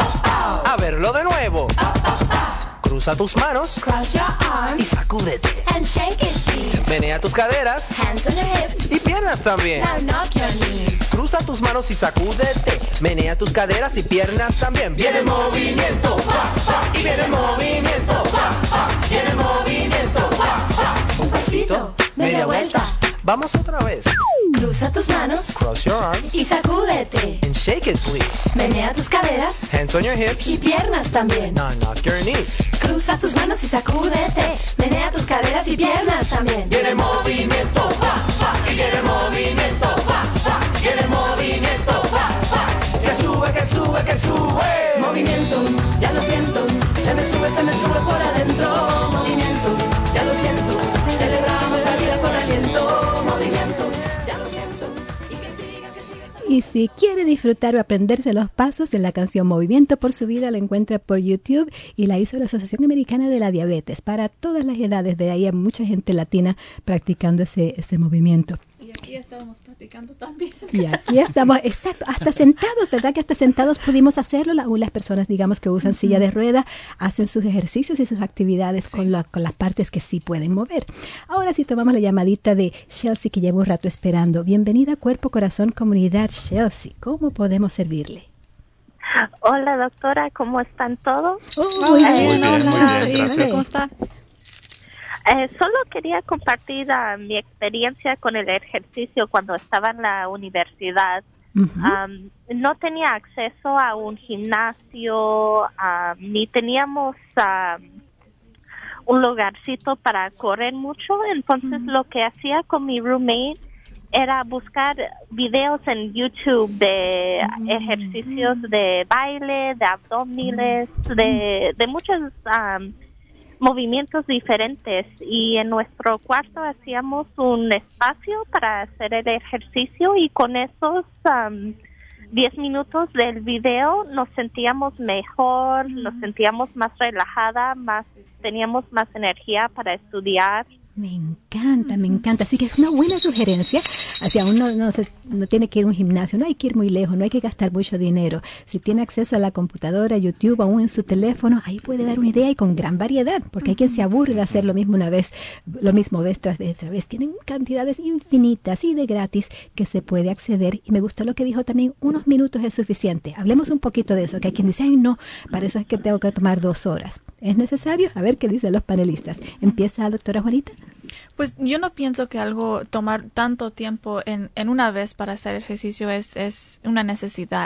a verlo de nuevo. Cruza tus manos y sacúdete. And shake it, please. Menea tus caderas Hands on your hips. y piernas también. Now knock your knees. Cruza tus manos y sacúdete. Menea tus caderas y piernas también. Viene el movimiento, y viene el movimiento, viene el movimiento. Un pasito, media vuelta. Vamos otra vez. Cruza tus manos. Cross your arms. Y sacúdete. And shake it, please. Menea tus caderas. Hands on your hips. Y piernas también. Now knock your knees. Cruza tus manos y sacúdete. Menea tus caderas y piernas también. Viene el movimiento, y viene el movimiento, viene el movimiento. Que sube, que sube, que sube. Movimiento, ya lo siento. Se me sube, se me sube por adentro. Movimiento, ya lo siento. Celebramos la vida con aliento. Movimiento, ya lo siento. Y que siga, que siga. Y si quiere disfrutar o aprenderse los pasos de la canción Movimiento por su vida, la encuentra por YouTube y la hizo la Asociación Americana de la Diabetes. Para todas las edades, de ahí hay mucha gente latina practicando ese, ese movimiento. Y aquí estábamos practicando también. Y aquí estamos, exacto, hasta sentados, ¿verdad? Que hasta sentados pudimos hacerlo. La, las personas, digamos, que usan uh-huh. silla de rueda, hacen sus ejercicios y sus actividades sí. con, la, con las partes que sí pueden mover. Ahora sí tomamos la llamadita de Chelsea, que lleva un rato esperando. Bienvenida a Cuerpo, Corazón, Comunidad, Chelsea. ¿Cómo podemos servirle? Hola, doctora, ¿cómo están todos? Oh, muy, bien, muy bien, muy bien, gracias. ¿Cómo está? Eh, solo quería compartir uh, mi experiencia con el ejercicio cuando estaba en la universidad. Uh-huh. Um, no tenía acceso a un gimnasio, uh, ni teníamos uh, un lugarcito para correr mucho. Entonces uh-huh. lo que hacía con mi roommate era buscar videos en YouTube de uh-huh. ejercicios de baile, de abdominales, uh-huh. de, de muchos... Um, movimientos diferentes, y en nuestro cuarto hacíamos un espacio para hacer el ejercicio, y con esos um, diez minutos del video nos sentíamos mejor, mm. nos sentíamos más relajada, más teníamos más energía para estudiar. Me encanta, me encanta. Así que es una buena sugerencia. Hacia uno no, se, no tiene que ir a un gimnasio, no hay que ir muy lejos, no hay que gastar mucho dinero. Si tiene acceso a la computadora, YouTube, aún en su teléfono, ahí puede dar una idea, y con gran variedad, porque hay quien se aburre de hacer lo mismo una vez, lo mismo vez tras vez tras vez. Tienen cantidades infinitas y de gratis que se puede acceder. Y me gustó lo que dijo también, unos minutos es suficiente. Hablemos un poquito de eso, que hay quien dice, ay no, para eso es que tengo que tomar dos horas. ¿Es necesario? A ver qué dicen los panelistas. Empieza, doctora Juanita. Pues yo no pienso que algo, tomar tanto tiempo en, en una vez para hacer ejercicio es, es una necesidad.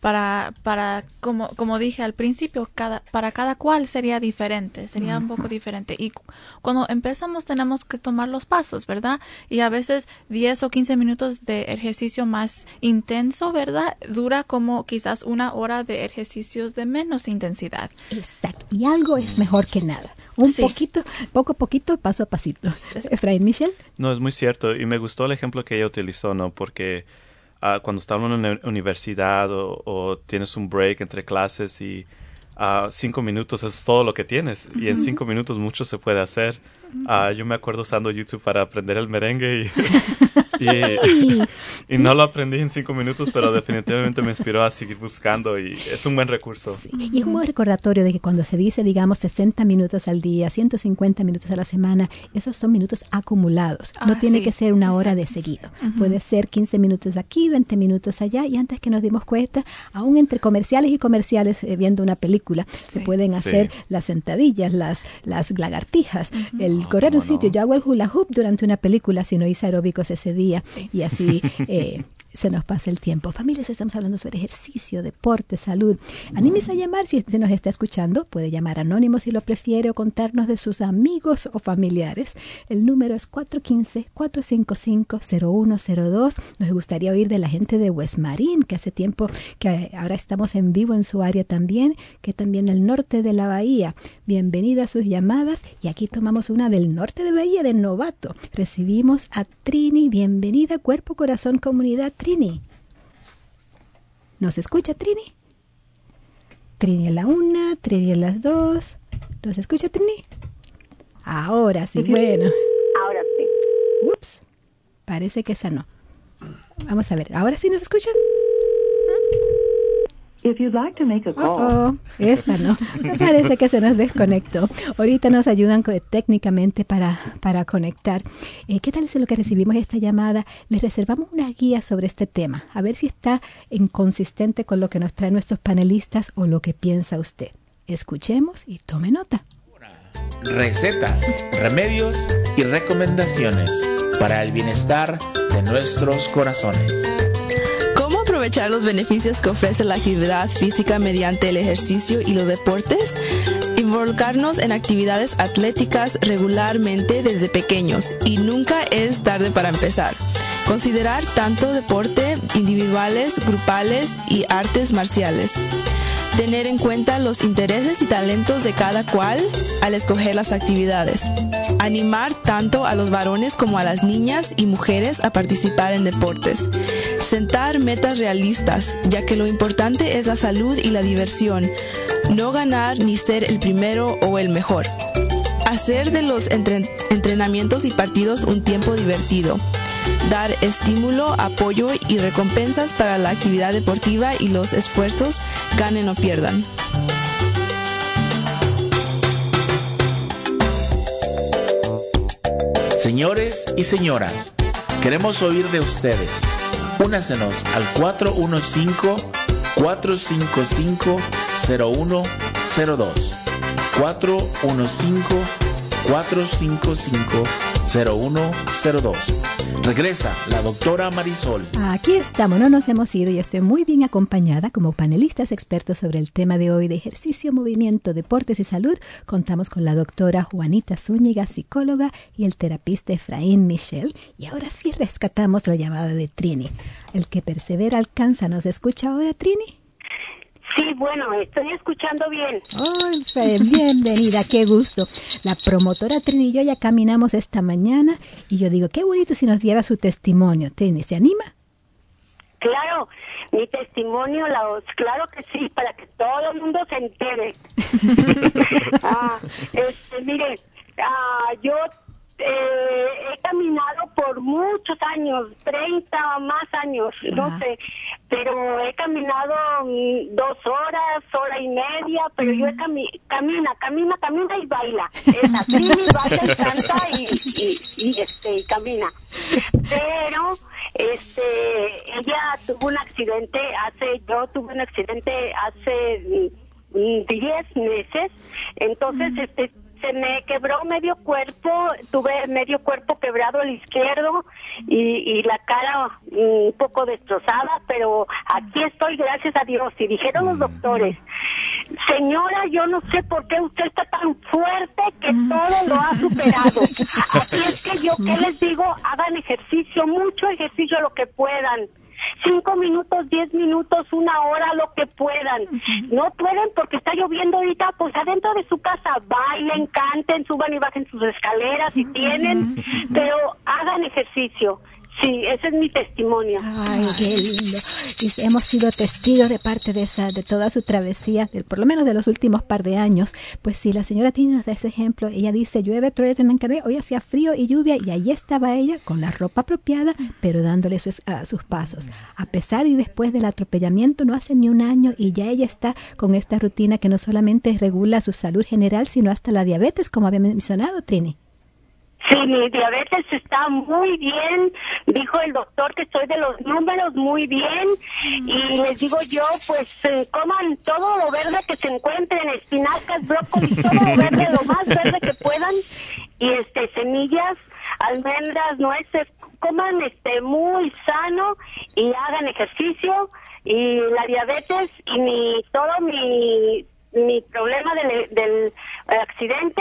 para, para como, como dije al principio, cada, para cada cual sería diferente, sería un poco diferente. Y cuando empezamos tenemos que tomar los pasos, ¿verdad? Y a veces diez o quince minutos de ejercicio más intenso, ¿verdad? Dura como quizás una hora de ejercicios de menos intensidad. Exacto. Y algo es mejor que nada. Un sí. poquito, poco a poquito, paso a pasito. Efraín Michel. No, es muy cierto. Y me gustó el ejemplo que ella utilizó, ¿no? Porque Uh, cuando estás en una universidad o, o tienes un break entre clases y uh, cinco minutos es todo lo que tienes. Uh-huh. Y en cinco minutos mucho se puede hacer. Uh, yo me acuerdo usando YouTube para aprender el merengue y, y, y no lo aprendí en cinco minutos, pero definitivamente me inspiró a seguir buscando y es un buen recurso. Sí. Y es un buen recordatorio de que cuando se dice, digamos, sesenta minutos al día, ciento cincuenta minutos a la semana, esos son minutos acumulados. Ah, no tiene sí. que ser una hora Exacto. de seguido. Uh-huh. Puede ser quince minutos aquí, veinte minutos allá, y antes que nos dimos cuenta, aún entre comerciales y comerciales, eh, viendo una película, sí. se pueden hacer sí. las sentadillas, las, las lagartijas, uh-huh. el correr un sitio. No? Yo hago el hula hoop durante una película si no hice aeróbicos ese día sí. y así eh, se nos pasa el tiempo. Familias, estamos hablando sobre ejercicio, deporte, salud. Anímese a llamar si se nos está escuchando. Puede llamar anónimo si lo prefiere o contarnos de sus amigos o familiares. El número es cuatro uno cinco, cuatro cinco cinco, cero uno cero dos. Nos gustaría oír de la gente de West Marine, que hace tiempo que ahora estamos en vivo en su área también, que también el norte de la bahía. Bienvenida a sus llamadas. Y aquí tomamos una del norte de Bahía, de Novato. Recibimos a Trini. Bienvenida, Cuerpo, Corazón, Comunidad. Trini. ¿Nos escucha, Trini? Trini en la una, Trini en las dos. ¿Nos escucha, Trini? Ahora sí, bueno. Ahora sí. Ups, parece que esa no. Vamos a ver, ¿ahora sí nos escuchan? If you'd like to make a call. Oh, oh, esa no. Me parece que se nos desconectó. Ahorita nos ayudan técnicamente para, para conectar. Eh, ¿Qué tal es lo que recibimos esta llamada? Les reservamos una guía sobre este tema. A ver si está inconsistente con lo que nos traen nuestros panelistas o lo que piensa usted. Escuchemos y tome nota. Recetas, remedios y recomendaciones para el bienestar de nuestros corazones. Aprovechar los beneficios que ofrece la actividad física mediante el ejercicio y los deportes, involucrarnos en actividades atléticas regularmente desde pequeños y nunca es tarde para empezar. Considerar tanto deporte, individuales, grupales y artes marciales. Tener en cuenta los intereses y talentos de cada cual al escoger las actividades. Animar tanto a los varones como a las niñas y mujeres a participar en deportes. Sentar metas realistas, ya que lo importante es la salud y la diversión, no ganar ni ser el primero o el mejor. Hacer de los entre- entrenamientos y partidos un tiempo divertido. Dar estímulo, apoyo y recompensas para la actividad deportiva y los esfuerzos, ganen o pierdan. Señores y señoras, queremos oír de ustedes. Únasenos al cuatro uno cinco, cuatro cinco cinco, cero uno cero dos. cuatro uno cinco, cuatro cinco cinco, cero uno cero dos. Regresa la doctora Marisol. Aquí estamos, no nos hemos ido y estoy muy bien acompañada como panelistas expertos sobre el tema de hoy de ejercicio, movimiento, deportes y salud. Contamos con la doctora Juanita Zúñiga, psicóloga, y el terapista Efraín Michel. Y ahora sí rescatamos la llamada de Trini. El que persevera alcanza. ¿Nos escucha ahora, Trini? Sí, bueno, estoy escuchando bien. Oh, bienvenida, qué gusto. La promotora Trini y yo ya caminamos esta mañana y yo digo, qué bonito si nos diera su testimonio. Trini, ¿se anima? Claro, mi testimonio, la, claro que sí, para que todo el mundo se entere. ah, este, mire, ah, yo eh, he caminado por muchos años, treinta o más años, ah. no sé. Pero he caminado mm, dos horas, hora y media, pero mm. yo he cami- camina, camina, camina y baila. Esa Trini baila y canta y, y, y, este, y camina. Pero este, ella tuvo un accidente hace, yo tuve un accidente hace mm, diez meses, entonces mm. este se me quebró medio cuerpo, tuve medio cuerpo quebrado el izquierdo y, y la cara un poco destrozada, pero aquí estoy, gracias a Dios. Y dijeron los doctores, señora, yo no sé por qué usted está tan fuerte que todo lo ha superado. Así es que yo, ¿qué les digo? Hagan ejercicio, mucho ejercicio, lo que puedan. Cinco minutos, diez minutos, una hora, lo que puedan. No pueden porque está lloviendo ahorita, pues adentro de su casa bailen, canten, suban y bajen sus escaleras si tienen, pero hagan ejercicio. Sí, ese es mi testimonio. Ay, qué lindo. Y hemos sido testigos de parte de esa, de toda su travesía, de, por lo menos de los últimos par de años. Pues sí, la señora Trini nos da ese ejemplo. Ella dice, llueve, truene, tenancare. Hoy hacía frío y lluvia y ahí estaba ella con la ropa apropiada, pero dándole sus, a sus pasos. A pesar y después del atropellamiento, no hace ni un año y ya ella está con esta rutina que no solamente regula su salud general, sino hasta la diabetes, como había mencionado, Trini. Sí, mi diabetes está muy bien, dijo el doctor que estoy de los números muy bien, y les digo yo, pues eh, coman todo lo verde que se encuentren, espinacas, brócoli, todo lo verde, lo más verde que puedan, y este semillas, almendras, nueces, coman este muy sano y hagan ejercicio, y la diabetes y mi todo mi mi problema del, del accidente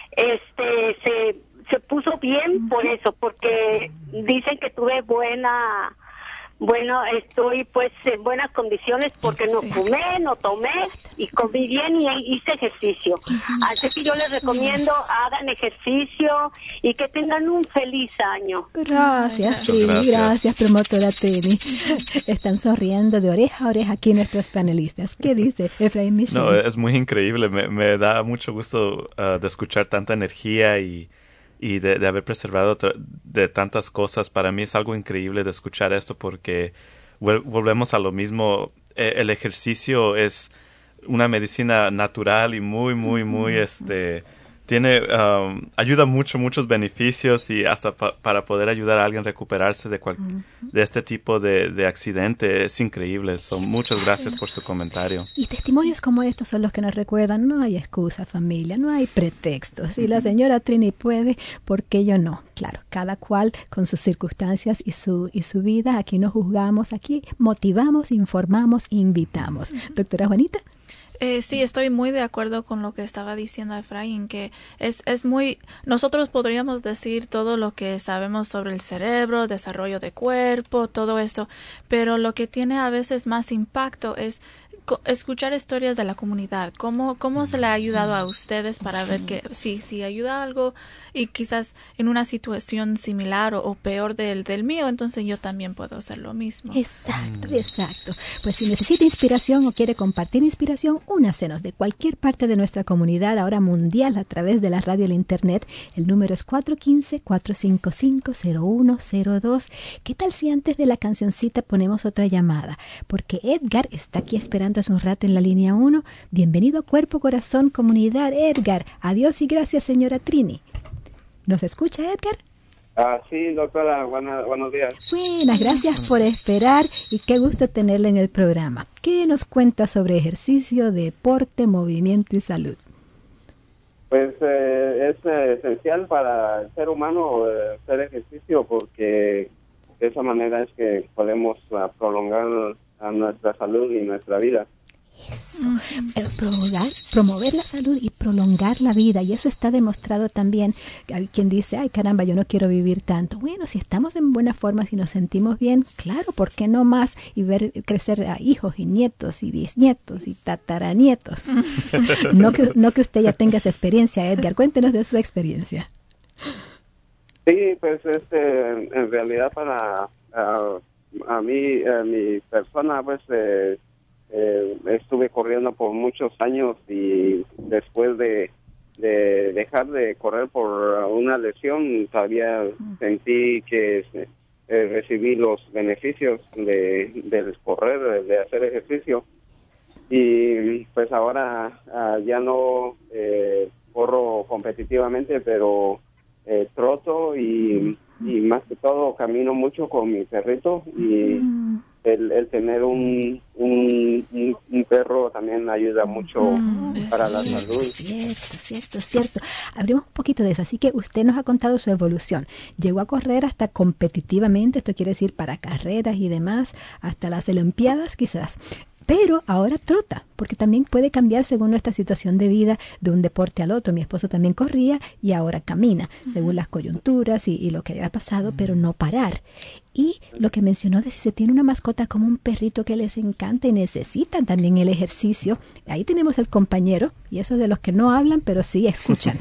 este se se puso bien por eso, porque dicen que tuve buena, bueno, estoy pues en buenas condiciones porque no fumé, no tomé y comí bien y hice ejercicio. Así que yo les recomiendo, hagan ejercicio y que tengan un feliz año. Gracias, Trini, gracias. gracias, promotora Trini. Están sonriendo de oreja a oreja aquí nuestros panelistas. ¿Qué dice Efraín Michel? No, es muy increíble, me, me da mucho gusto uh, de escuchar tanta energía y y de, de haber preservado tra- de tantas cosas. Para mí es algo increíble de escuchar esto porque vol- volvemos a lo mismo. Eh, el ejercicio es una medicina natural y muy, muy, muy, mm-hmm. este, tiene, um, ayuda mucho, muchos beneficios y hasta pa- para poder ayudar a alguien a recuperarse de, cual- mm-hmm. de este tipo de, de accidente. Es increíble. So, muchas gracias por su comentario. Y testimonios como estos son los que nos recuerdan, no hay excusa, familia, no hay pretextos. Si la señora Trini puede, ¿por qué yo no? Claro, cada cual con sus circunstancias y su, y su vida. Aquí no juzgamos, aquí motivamos, informamos, invitamos. Doctora Juanita. Eh, sí, estoy muy de acuerdo con lo que estaba diciendo Efraín, que es, es muy, nosotros podríamos decir todo lo que sabemos sobre el cerebro, desarrollo de cuerpo, todo eso, pero lo que tiene a veces más impacto es escuchar historias de la comunidad, cómo, cómo se le ha ayudado a ustedes para ver que si, si ayuda algo y quizás en una situación similar o, o peor del, del mío, entonces yo también puedo hacer lo mismo. Exacto, exacto. Pues si necesita inspiración o quiere compartir inspiración, únasenos de cualquier parte de nuestra comunidad, ahora mundial, a través de la radio y el internet. El número es cuatro uno cinco, cuatro cinco cinco, cero uno cero dos. ¿Qué tal si antes de la cancioncita ponemos otra llamada? Porque Edgar está aquí esperando hace un rato en la línea uno. Bienvenido a Cuerpo, Corazón, Comunidad, Edgar. Adiós y gracias, señora Trini. ¿Nos escucha, Edgar? Ah, sí, doctora, buena, buenos días. Buenas, gracias por esperar y qué gusto tenerla en el programa. ¿Qué nos cuenta sobre ejercicio, deporte, movimiento y salud? Pues eh, es eh, esencial para el ser humano eh, hacer ejercicio porque de esa manera es que podemos uh, prolongar a nuestra salud y nuestra vida. Eso, pero prolongar, promover la salud y prolongar la vida, y eso está demostrado también. Hay quien dice, ay caramba, yo no quiero vivir tanto. Bueno, si estamos en buena forma, si nos sentimos bien, claro, ¿por qué no más? Y ver crecer a hijos y nietos y bisnietos y tataranietos. no, que, no que usted ya tenga esa experiencia, Edgar, cuéntenos de su experiencia. Sí, pues este, en realidad para uh, a mí, a mi persona, pues eh, Eh, estuve corriendo por muchos años y después de, de dejar de correr por una lesión todavía sentí que eh, recibí los beneficios de, de correr, de, de hacer ejercicio, y pues ahora uh, ya no eh, corro competitivamente, pero eh, troto y, y más que todo camino mucho con mi perrito y el, el tener un, un, un, un perro también ayuda mucho mm, para la cierto, salud. Cierto, cierto, cierto. Hablemos un poquito de eso. Así que usted nos ha contado su evolución. Llegó a correr hasta competitivamente, esto quiere decir para carreras y demás, hasta las Olimpiadas quizás. Pero ahora trota, porque también puede cambiar según nuestra situación de vida de un deporte al otro. Mi esposo también corría y ahora camina, uh-huh. según las coyunturas y, y lo que haya pasado, uh-huh. pero no parar. Y lo que mencionó de si se tiene una mascota como un perrito que les encanta y necesitan también el ejercicio, ahí tenemos el compañero, y eso de los que no hablan, pero sí escuchan.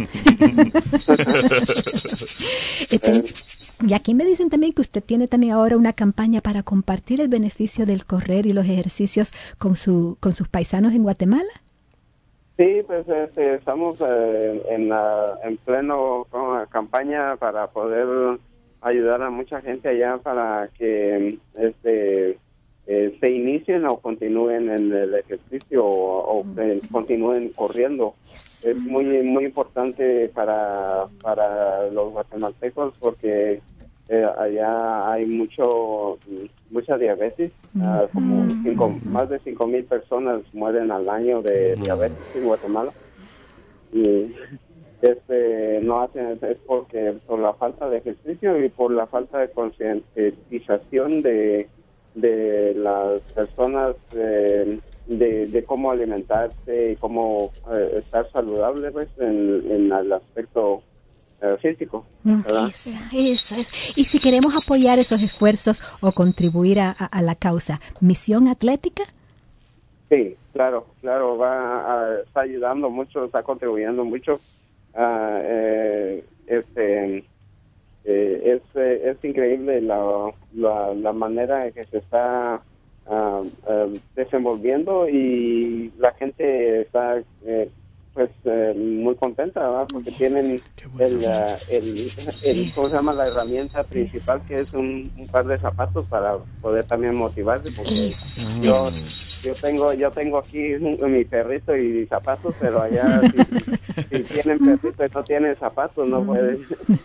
este, y aquí me dicen también que usted tiene también ahora una campaña para compartir el beneficio del correr y los ejercicios con su con sus paisanos en Guatemala. Sí, pues este, estamos eh, en, la, en pleno uh, campaña para poder ayudar a mucha gente allá para que este eh, se inicien o continúen en el ejercicio o, o eh, continúen corriendo. Es muy muy importante para para los guatemaltecos porque eh, allá hay mucho mucha diabetes, uh, como cinco, más de cinco mil personas mueren al año de diabetes en Guatemala y este no hacen es porque por la falta de ejercicio y por la falta de concientización de de las personas eh, de, de cómo alimentarse y cómo eh, estar saludable pues en, en el aspecto eh, físico, ¿verdad? Eso, eso es. Y si queremos apoyar esos esfuerzos o contribuir a, a, a la causa, ¿Misión Atlética? Sí, claro, claro, va a, está ayudando mucho, está contribuyendo mucho. Uh, eh, este eh, es eh, es increíble la, la la manera en que se está uh, uh, desenvolviendo y la gente está eh, pues eh, muy contenta, ¿verdad? Porque tienen el, uh, el, el ¿cómo se llama? La herramienta principal, que es un, un par de zapatos para poder también motivarse, porque yo yo tengo yo tengo aquí un, mi perrito y zapatos, pero allá si, si tienen perrito y no tienen zapatos no pueden.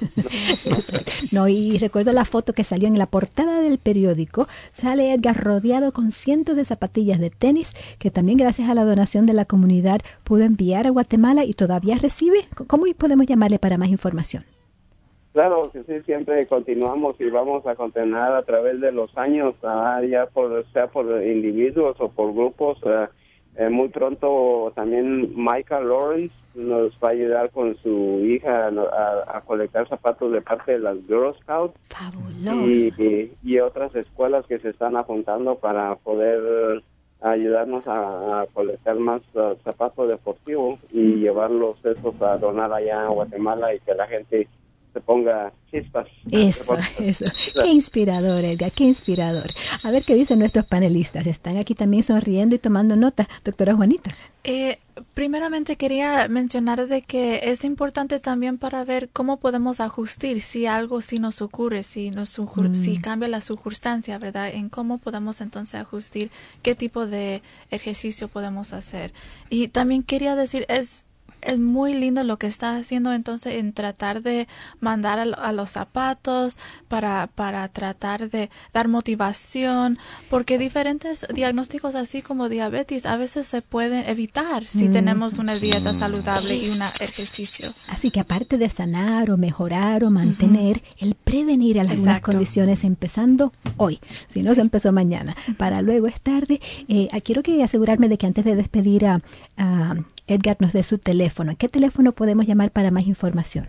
No, y recuerdo la foto que salió en la portada del periódico, sale Edgar rodeado con cientos de zapatillas de tenis que también gracias a la donación de la comunidad pudo enviar a Guatemala y todavía recibe. ¿Cómo podemos llamarle para más información? Claro que sí, siempre continuamos y vamos a continuar a través de los años, ah, ya por sea por individuos o por grupos. Ah, eh, muy pronto también Michael Lawrence nos va a ayudar con su hija a, a colectar zapatos de parte de las Girl Scouts. Fabuloso. Y, y, y otras escuelas que se están apuntando para poder ayudarnos a, a colectar más uh, zapatos deportivos y llevarlos esos a donar allá en Guatemala y que la gente se ponga chispas. Eso, eso. Qué inspirador, Edgar, qué inspirador. A ver qué dicen nuestros panelistas. Están aquí también sonriendo y tomando nota. Doctora Juanita. Eh, primeramente quería mencionar de que es importante también para ver cómo podemos ajustar si algo sí nos ocurre, si nos mm. si cambia la circunstancia, ¿verdad? En cómo podemos entonces ajustar qué tipo de ejercicio podemos hacer. Y también quería decir, es Es muy lindo lo que está haciendo entonces en tratar de mandar a, a los zapatos para, para tratar de dar motivación, porque diferentes diagnósticos así como diabetes a veces se pueden evitar si mm. tenemos una dieta saludable y un ejercicio. Así que aparte de sanar o mejorar o mantener, uh-huh. el prevenir algunas Exacto. condiciones empezando hoy, si no sí. se empezó mañana, para luego es tarde. Eh, quiero que asegurarme de que antes de despedir a, a Edgar nos dé su teléfono. ¿A qué teléfono podemos llamar para más información?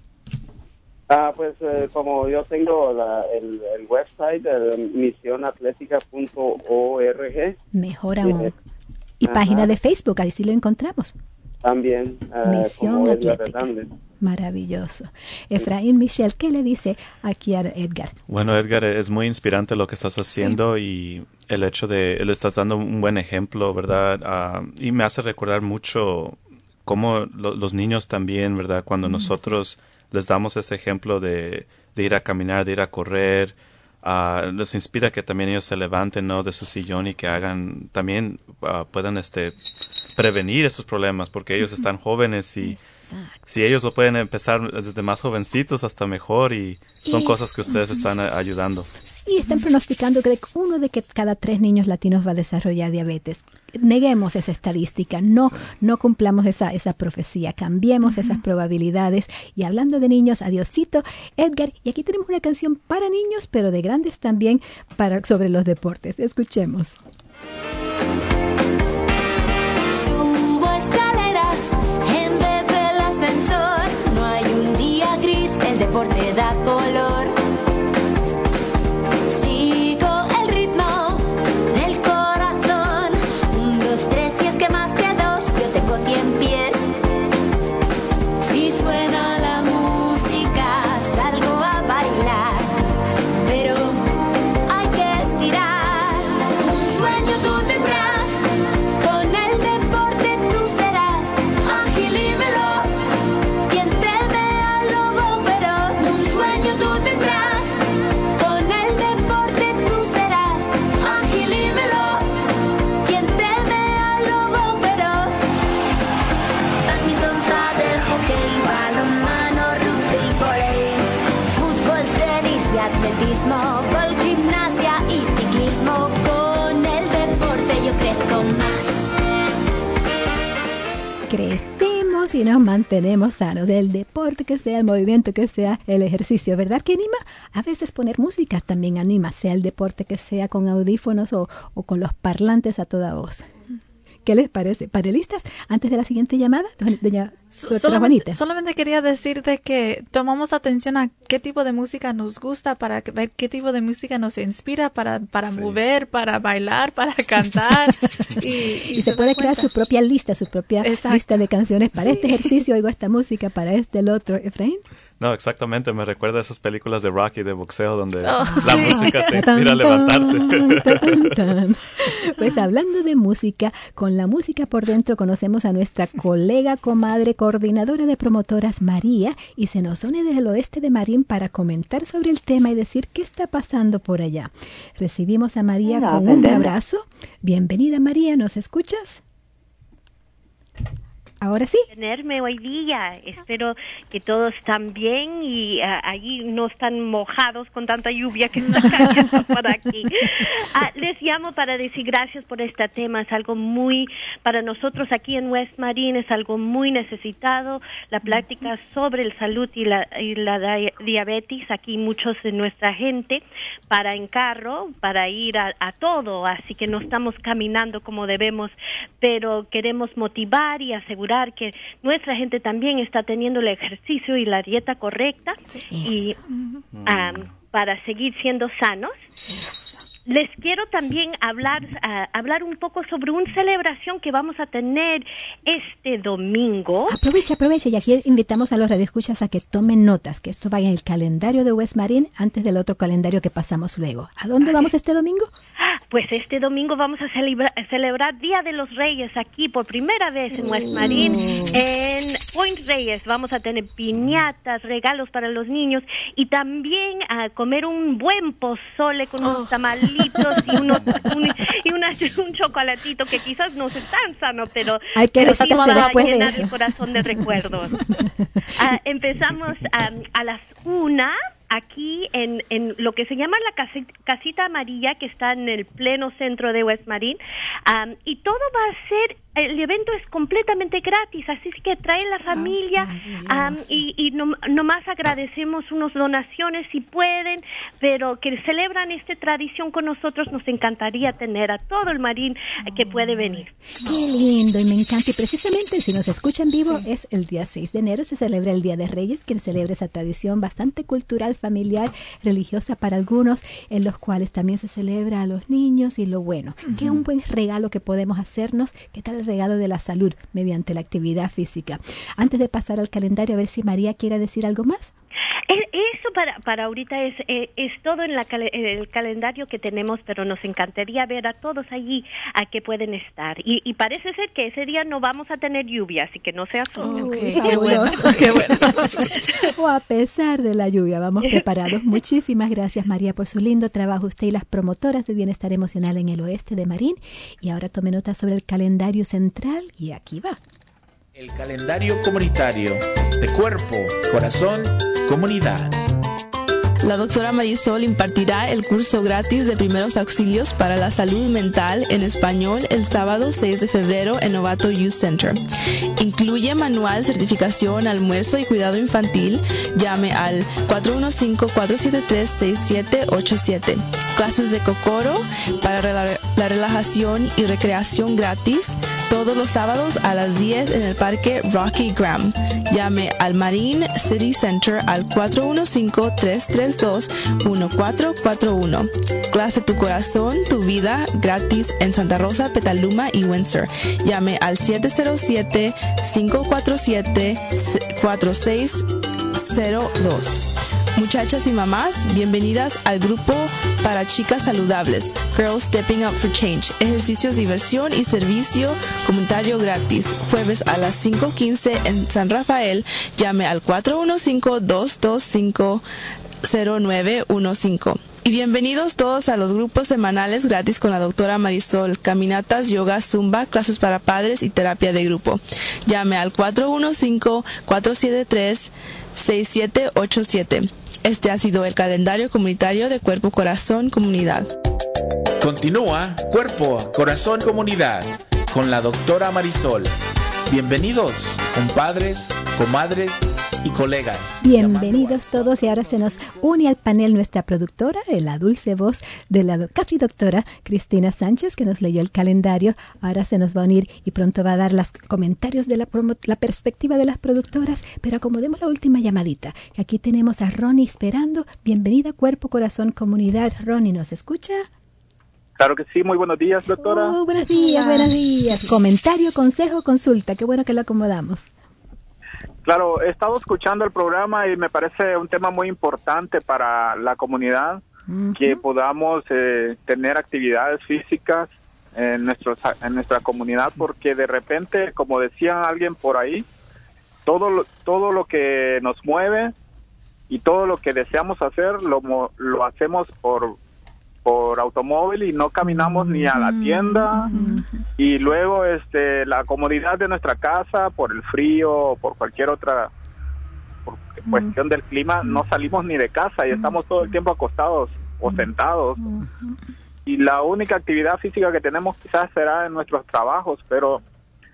Ah, pues eh, como yo tengo la, el, el website eh, misión atlética punto org. Mejor aún. Eh, y ajá. página de Facebook, ahí sí lo encontramos. También. Eh, Misión Atlética. Maravilloso. Efraín Michel, ¿qué le dice aquí a Edgar? Bueno, Edgar, es muy inspirante lo que estás haciendo sí. y el hecho de, le estás dando un buen ejemplo, ¿verdad? Uh, y me hace recordar mucho cómo lo, los niños también, ¿verdad? Cuando mm. nosotros les damos ese ejemplo de, de ir a caminar, de ir a correr, uh, les inspira que también ellos se levanten, ¿no? De su sillón y que hagan, también uh, puedan, este, prevenir esos problemas, porque ellos están jóvenes y Exacto. si ellos lo pueden empezar desde más jovencitos hasta mejor, y son Eso. cosas que ustedes están ayudando. Y están pronosticando que uno de que cada tres niños latinos va a desarrollar diabetes. Neguemos esa estadística, no sí. no cumplamos esa esa profecía, cambiemos uh-huh. esas probabilidades. Y hablando de niños, adiosito, Edgar, y aquí tenemos una canción para niños, pero de grandes también, para sobre los deportes. Escuchemos. Subo escaleras en vez del ascensor, no hay un día gris, el deporte da color. Gol, gimnasia y ciclismo, con el deporte yo crezco más. Crecemos y nos mantenemos sanos. El deporte que sea, el movimiento que sea, el ejercicio, ¿verdad que anima? A veces poner música también anima, sea el deporte que sea con audífonos o, o con los parlantes a toda voz. ¿Qué les parece? ¿Panelistas? Antes de la siguiente llamada, doña solamente, solamente quería decirte que tomamos atención a qué tipo de música nos gusta, para ver qué tipo de música nos inspira para, para sí. mover, para bailar, para cantar. y, y, y se, se puede crear su propia lista, su propia Exacto. lista de canciones. Para sí. este ejercicio oigo esta música, para este el otro. ¿Efraín? No, exactamente. Me recuerda a esas películas de Rocky, de boxeo, donde oh, la sí. música te inspira a levantarte. Tan, tan. Pues hablando de música, con la música por dentro conocemos a nuestra colega, comadre, coordinadora de promotoras, María, y se nos une desde el oeste de Marín para comentar sobre el tema y decir qué está pasando por allá. Recibimos a María Hola, con un abrazo. Bienvenida, María, ¿nos escuchas? Ahora sí. Tenerme hoy día. Espero que todos están bien y uh, allí no están mojados con tanta lluvia que está cayendo por aquí. Uh, les llamo para decir gracias por este tema. Es algo muy, para nosotros aquí en West Marine, es algo muy necesitado. La plática sobre el salud y la, y la di- diabetes. Aquí muchos de nuestra gente para en carro, para ir a, a todo. Así que no estamos caminando como debemos, pero queremos motivar y asegurar que nuestra gente también está teniendo el ejercicio y la dieta correcta sí, y um, para seguir siendo sanos. Eso. Les quiero también hablar uh, hablar un poco sobre una celebración que vamos a tener este domingo. Aprovecha, aprovecha, y aquí invitamos a los radioescuchas a que tomen notas, que esto vaya en el calendario de West Marine antes del otro calendario que pasamos luego. ¿A dónde vamos este domingo? Pues este domingo vamos a celebra- celebrar Día de los Reyes aquí por primera vez en West Marine, en Point Reyes. Vamos a tener piñatas, regalos para los niños y también a comer un buen pozole con unos oh. tamalitos y, unos, un, y una, un chocolatito que quizás no es tan sano, pero, Hay que pero sí va a pues llenar el corazón de recuerdos. uh, empezamos um, a las una. Aquí en, en lo que se llama la casita, casita amarilla, que está en el pleno centro de West Marine, um, y todo va a ser, el evento es completamente gratis, así que trae la familia um, y, y no, nomás agradecemos unas donaciones si pueden, pero que celebran esta tradición con nosotros. Nos encantaría tener a todo el Marín que puede venir. Qué lindo, y me encanta, y precisamente si nos escuchan vivo sí. es el día seis de enero, se celebra el Día de Reyes, quien celebra esa tradición bastante cultural, familiar, religiosa para algunos, en los cuales también se celebra a los niños y lo bueno. Uh-huh. Que un buen regalo que podemos hacernos. ¿Qué tal el regalo de la salud mediante la actividad física? Antes de pasar al calendario, a ver si María quiere decir algo más. Eso para, para ahorita es, eh, es todo en, la cal- en el calendario que tenemos, pero nos encantaría ver a todos allí a que pueden estar. Y, y parece ser que ese día no vamos a tener lluvia, así que no se asusten. Oh, okay. Qué bueno, qué bueno. O a pesar de la lluvia, vamos preparados. Muchísimas gracias, María, por su lindo trabajo. Usted y las promotoras de bienestar emocional en el oeste de Marín. Y ahora tome nota sobre el calendario central y aquí va. El calendario comunitario de cuerpo, corazón, comunidad. La doctora Marisol impartirá el curso gratis de primeros auxilios para la salud mental en español el sábado seis de febrero en Novato Youth Center. Incluye manual, certificación, almuerzo y cuidado infantil. Llame al cuatro uno cinco, cuatro siete tres, seis siete ocho siete. Clases de Kokoro para rela- la relajación y recreación gratis todos los sábados a las diez en el Parque Rocky Graham. Llame al Marine City Center al cuatro uno cinco, tres tres dos, uno cuatro cuatro uno. Clase Tu Corazón, Tu Vida gratis en Santa Rosa, Petaluma y Windsor. Llame al siete cero siete, cinco cuatro siete, cuatro seis cero dos. Muchachas y mamás, bienvenidas al grupo para chicas saludables, Girls Stepping Up for Change. Ejercicios, diversión y servicio comunitario gratis. Jueves a las cinco quince en San Rafael. Llame al cuatro uno cinco, dos dos cinco, cero nueve uno cinco. Y bienvenidos todos a los grupos semanales gratis con la doctora Marisol. Caminatas, yoga, zumba, clases para padres y terapia de grupo. Llame al cuatro uno cinco, cuatro siete tres, seis siete ocho siete. Este ha sido el calendario comunitario de Cuerpo, Corazón, Comunidad. Continúa Cuerpo, Corazón, Comunidad con la doctora Marisol. Bienvenidos, compadres, comadres y colegas. Bienvenidos todos y ahora se nos une al panel nuestra productora, la dulce voz de la do- casi doctora Cristina Sánchez, que nos leyó el calendario. Ahora se nos va a unir y pronto va a dar los comentarios de la, promo- la perspectiva de las productoras, pero acomodemos la última llamadita. Aquí tenemos a Ronnie esperando. Bienvenida Cuerpo, Corazón, Comunidad. Ronnie, ¿nos escucha? Claro que sí, muy buenos días, doctora. Oh, buenos días, buenos días. Comentario, consejo, consulta. Qué bueno que lo acomodamos. Claro, he estado escuchando el programa y me parece un tema muy importante para la comunidad, uh-huh. que podamos eh, tener actividades físicas en, nuestros, en nuestra comunidad, porque de repente, como decía alguien por ahí, todo lo, todo lo que nos mueve y todo lo que deseamos hacer lo, lo hacemos por... por automóvil y no caminamos ni a la tienda uh-huh. y luego este la comodidad de nuestra casa por el frío o por cualquier otra por uh-huh. cuestión del clima no salimos ni de casa y estamos todo el tiempo acostados uh-huh. o sentados uh-huh. y la única actividad física que tenemos quizás será en nuestros trabajos, pero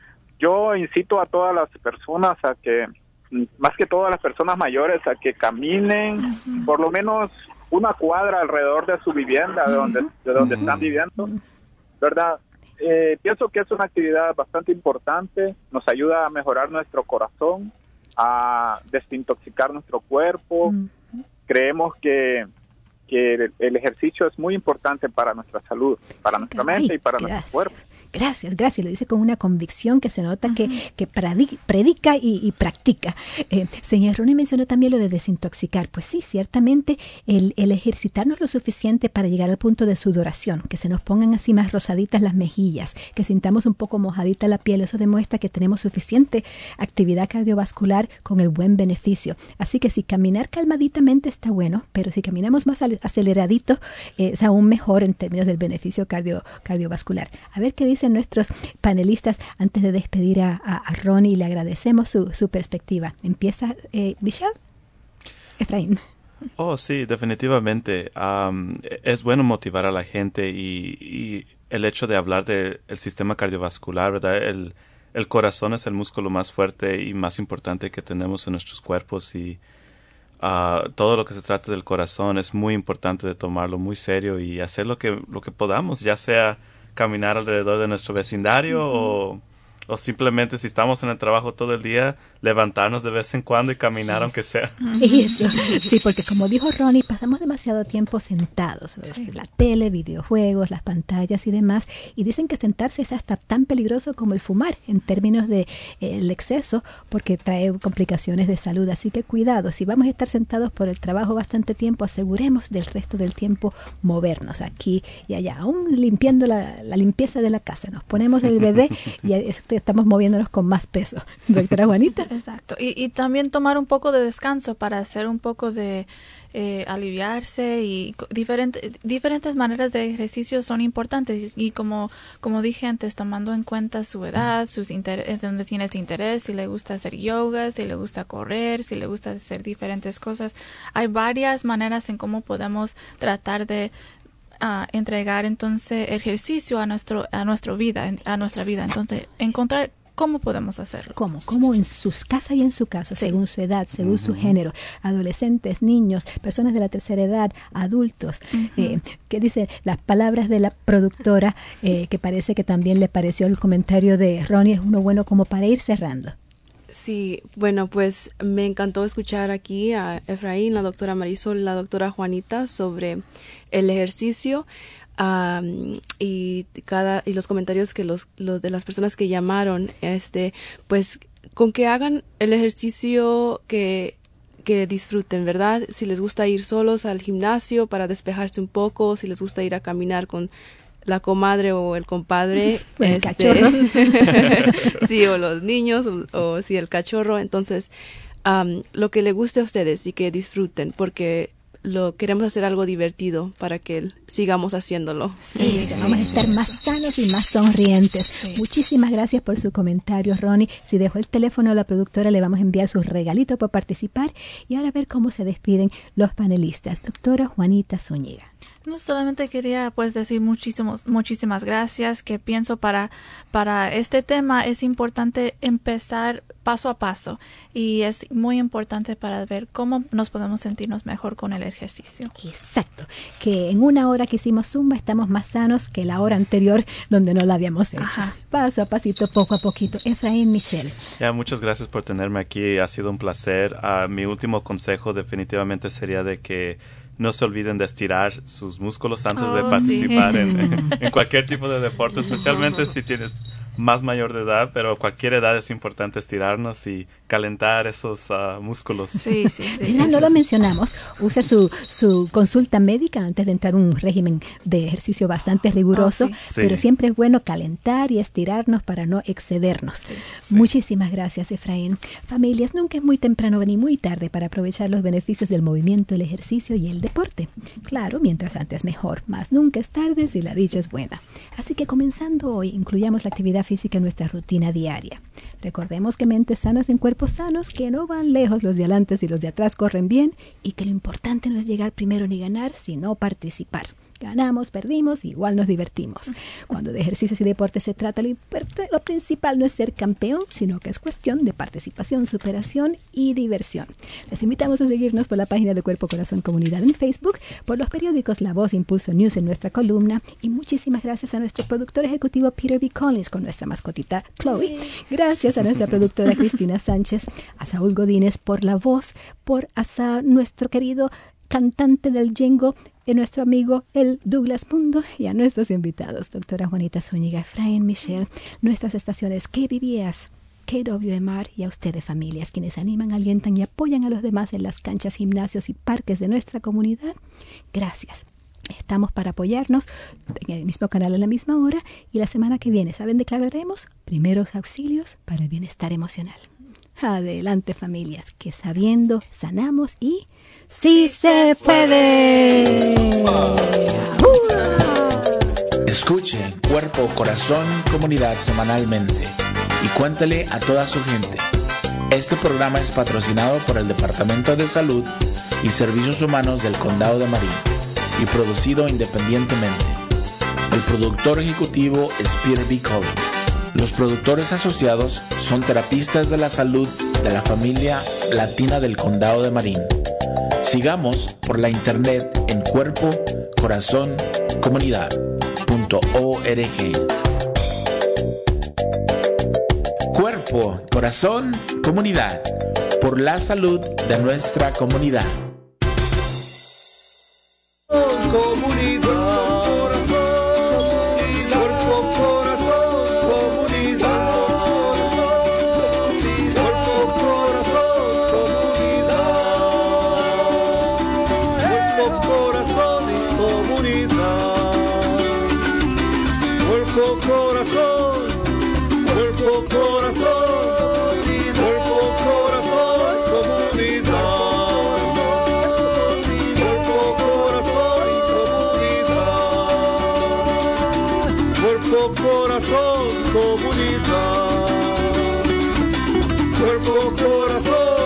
yo incito a todas las personas a que, más que todas las personas mayores, a que caminen uh-huh. por lo menos una cuadra alrededor de su vivienda, de donde, de donde uh-huh. están viviendo, ¿verdad? Eh, pienso que es una actividad bastante importante, nos ayuda a mejorar nuestro corazón, a desintoxicar nuestro cuerpo. Uh-huh. Creemos que, que el, el ejercicio es muy importante para nuestra salud, para nuestra Ay, mente y para gracias. nuestro cuerpo. Gracias, gracias. Lo dice con una convicción que se nota uh-huh. que, que predica y, y practica. Eh, señor Ronnie mencionó también lo de desintoxicar. Pues sí, ciertamente el, el ejercitarnos lo suficiente para llegar al punto de sudoración, que se nos pongan así más rosaditas las mejillas, que sintamos un poco mojadita la piel, eso demuestra que tenemos suficiente actividad cardiovascular con el buen beneficio. Así que si caminar calmaditamente está bueno, pero si caminamos más aceleradito, eh, es aún mejor en términos del beneficio cardio, cardiovascular. A ver qué dice nuestros panelistas antes de despedir a, a, a Ronnie y le agradecemos su, su perspectiva. Empieza eh, Michelle. Efraín. Oh, sí, definitivamente. Um, es bueno motivar a la gente y, y el hecho de hablar del sistema cardiovascular, ¿verdad? El, el corazón es el músculo más fuerte y más importante que tenemos en nuestros cuerpos y uh, todo lo que se trata del corazón es muy importante de tomarlo muy serio y hacer lo que, lo que podamos, ya sea caminar alrededor de nuestro vecindario uh-huh. o, o simplemente si estamos en el trabajo todo el día, levantarnos de vez en cuando y caminar, aunque sea. Eso, sí, porque como dijo Ronnie, pasamos demasiado tiempo sentados, sí. La tele, videojuegos, las pantallas y demás, y dicen que sentarse es hasta tan peligroso como el fumar en términos de eh, el exceso, porque trae complicaciones de salud, así que cuidado, si vamos a estar sentados por el trabajo bastante tiempo, aseguremos del resto del tiempo movernos aquí y allá, aún limpiando la, la limpieza de la casa, nos ponemos el bebé y estamos moviéndonos con más peso. Doctora Juanita. Exacto. Y, y también tomar un poco de descanso para hacer un poco de eh, aliviarse y diferentes diferentes maneras de ejercicio son importantes. Y como como dije antes, tomando en cuenta su edad, sus intereses, donde tienes interés, si le gusta hacer yoga, si le gusta correr, si le gusta hacer diferentes cosas. Hay varias maneras en cómo podemos tratar de Uh, entregar entonces ejercicio a nuestro a nuestra vida a nuestra vida entonces encontrar cómo podemos hacerlo. ¿Cómo? ¿Cómo en sus casas y en su caso, sí. Según su edad, según uh-huh. su género, adolescentes, niños, personas de la tercera edad, adultos? Uh-huh. Eh, ¿Qué dice las palabras de la productora? Eh, que parece que también le pareció el comentario de Ronnie, es uno bueno como para ir cerrando. Sí, bueno, pues me encantó escuchar aquí a Efraín, la doctora Marisol, la doctora Juanita sobre el ejercicio um, y cada y los comentarios que los, los de las personas que llamaron, este, pues con que hagan el ejercicio que que disfruten, ¿verdad? Si les gusta ir solos al gimnasio para despejarse un poco, si les gusta ir a caminar con la comadre o el compadre, el este, cachorro, sí, o los niños, o, o sí, el cachorro. Entonces, um, lo que le guste a ustedes y que disfruten, porque lo queremos hacer algo divertido para que sigamos haciéndolo. Sí, sí, vamos a estar más sanos y más sonrientes. Sí. Muchísimas gracias por su comentario, Ronnie. Si dejó el teléfono a la productora, le vamos a enviar sus regalitos por participar. Y ahora a ver cómo se despiden los panelistas. Doctora Juanita Zúñiga. No solamente quería pues decir muchísimos, muchísimas gracias, que pienso para, para este tema es importante empezar paso a paso y es muy importante para ver cómo nos podemos sentirnos mejor con el ejercicio. Exacto, que en una hora que hicimos Zumba estamos más sanos que la hora anterior donde no la habíamos hecho. Ajá. Paso a pasito, poco a poquito. Efraín Michel. Ya, muchas gracias por tenerme aquí, ha sido un placer. Uh, mi último consejo definitivamente sería de que no se olviden de estirar sus músculos antes oh, de participar sí. en, en, en cualquier tipo de deporte, especialmente si tienes más mayor de edad, pero cualquier edad es importante estirarnos y calentar esos uh, músculos. Sí, sí, sí. Mira, no lo mencionamos. Usa su, su consulta médica antes de entrar a un régimen de ejercicio bastante riguroso, oh, sí. pero sí. siempre es bueno calentar y estirarnos para no excedernos. Sí, sí. Muchísimas gracias, Efraín. Familias, nunca es muy temprano ni muy tarde para aprovechar los beneficios del movimiento, el ejercicio y el deporte. Claro, mientras antes mejor, más nunca es tarde si la dicha es buena. Así que comenzando hoy, incluyamos la actividad física en nuestra rutina diaria. Recordemos que mentes sanas en cuerpos sanos, que no van lejos, los de adelante y los de atrás corren bien, y que lo importante no es llegar primero ni ganar, sino participar. Ganamos, perdimos, igual nos divertimos. Cuando de ejercicios y deportes se trata, lo, lo principal no es ser campeón, sino que es cuestión de participación, superación y diversión. Les invitamos a seguirnos por la página de Cuerpo Corazón Comunidad en Facebook, por los periódicos La Voz, Impulso News en nuestra columna, y muchísimas gracias a nuestro productor ejecutivo Peter B. Collins con nuestra mascotita Chloe. Gracias a nuestra productora Cristina Sánchez, a Saúl Godínez por la voz, por a nuestro querido cantante del Yengo, a nuestro amigo el Douglas Mundo, y a nuestros invitados, doctora Juanita Zúñiga, Efraín Michel, nuestras estaciones K B B F, K W M R, y a ustedes, familias, quienes animan, alientan y apoyan a los demás en las canchas, gimnasios y parques de nuestra comunidad. Gracias. Estamos para apoyarnos en el mismo canal a la misma hora, y la semana que viene, ¿saben de qué hablaremos? Primeros auxilios para el bienestar emocional. Adelante, familias, que sabiendo sanamos y ¡sí se puede! Escuche Cuerpo, Corazón, Comunidad semanalmente y cuéntele a toda su gente. Este programa es patrocinado por el Departamento de Salud y Servicios Humanos del Condado de Marin y producido independientemente. El productor ejecutivo es Peter B. Collins. Los productores asociados son terapistas de la salud de la familia latina del Condado de Marin. Sigamos por la internet en cuerpo corazón comunidad punto org. Cuerpo, corazón, comunidad. Por la salud de nuestra comunidad. Comunidad. Corazón, comunidad, cuerpo, corazón.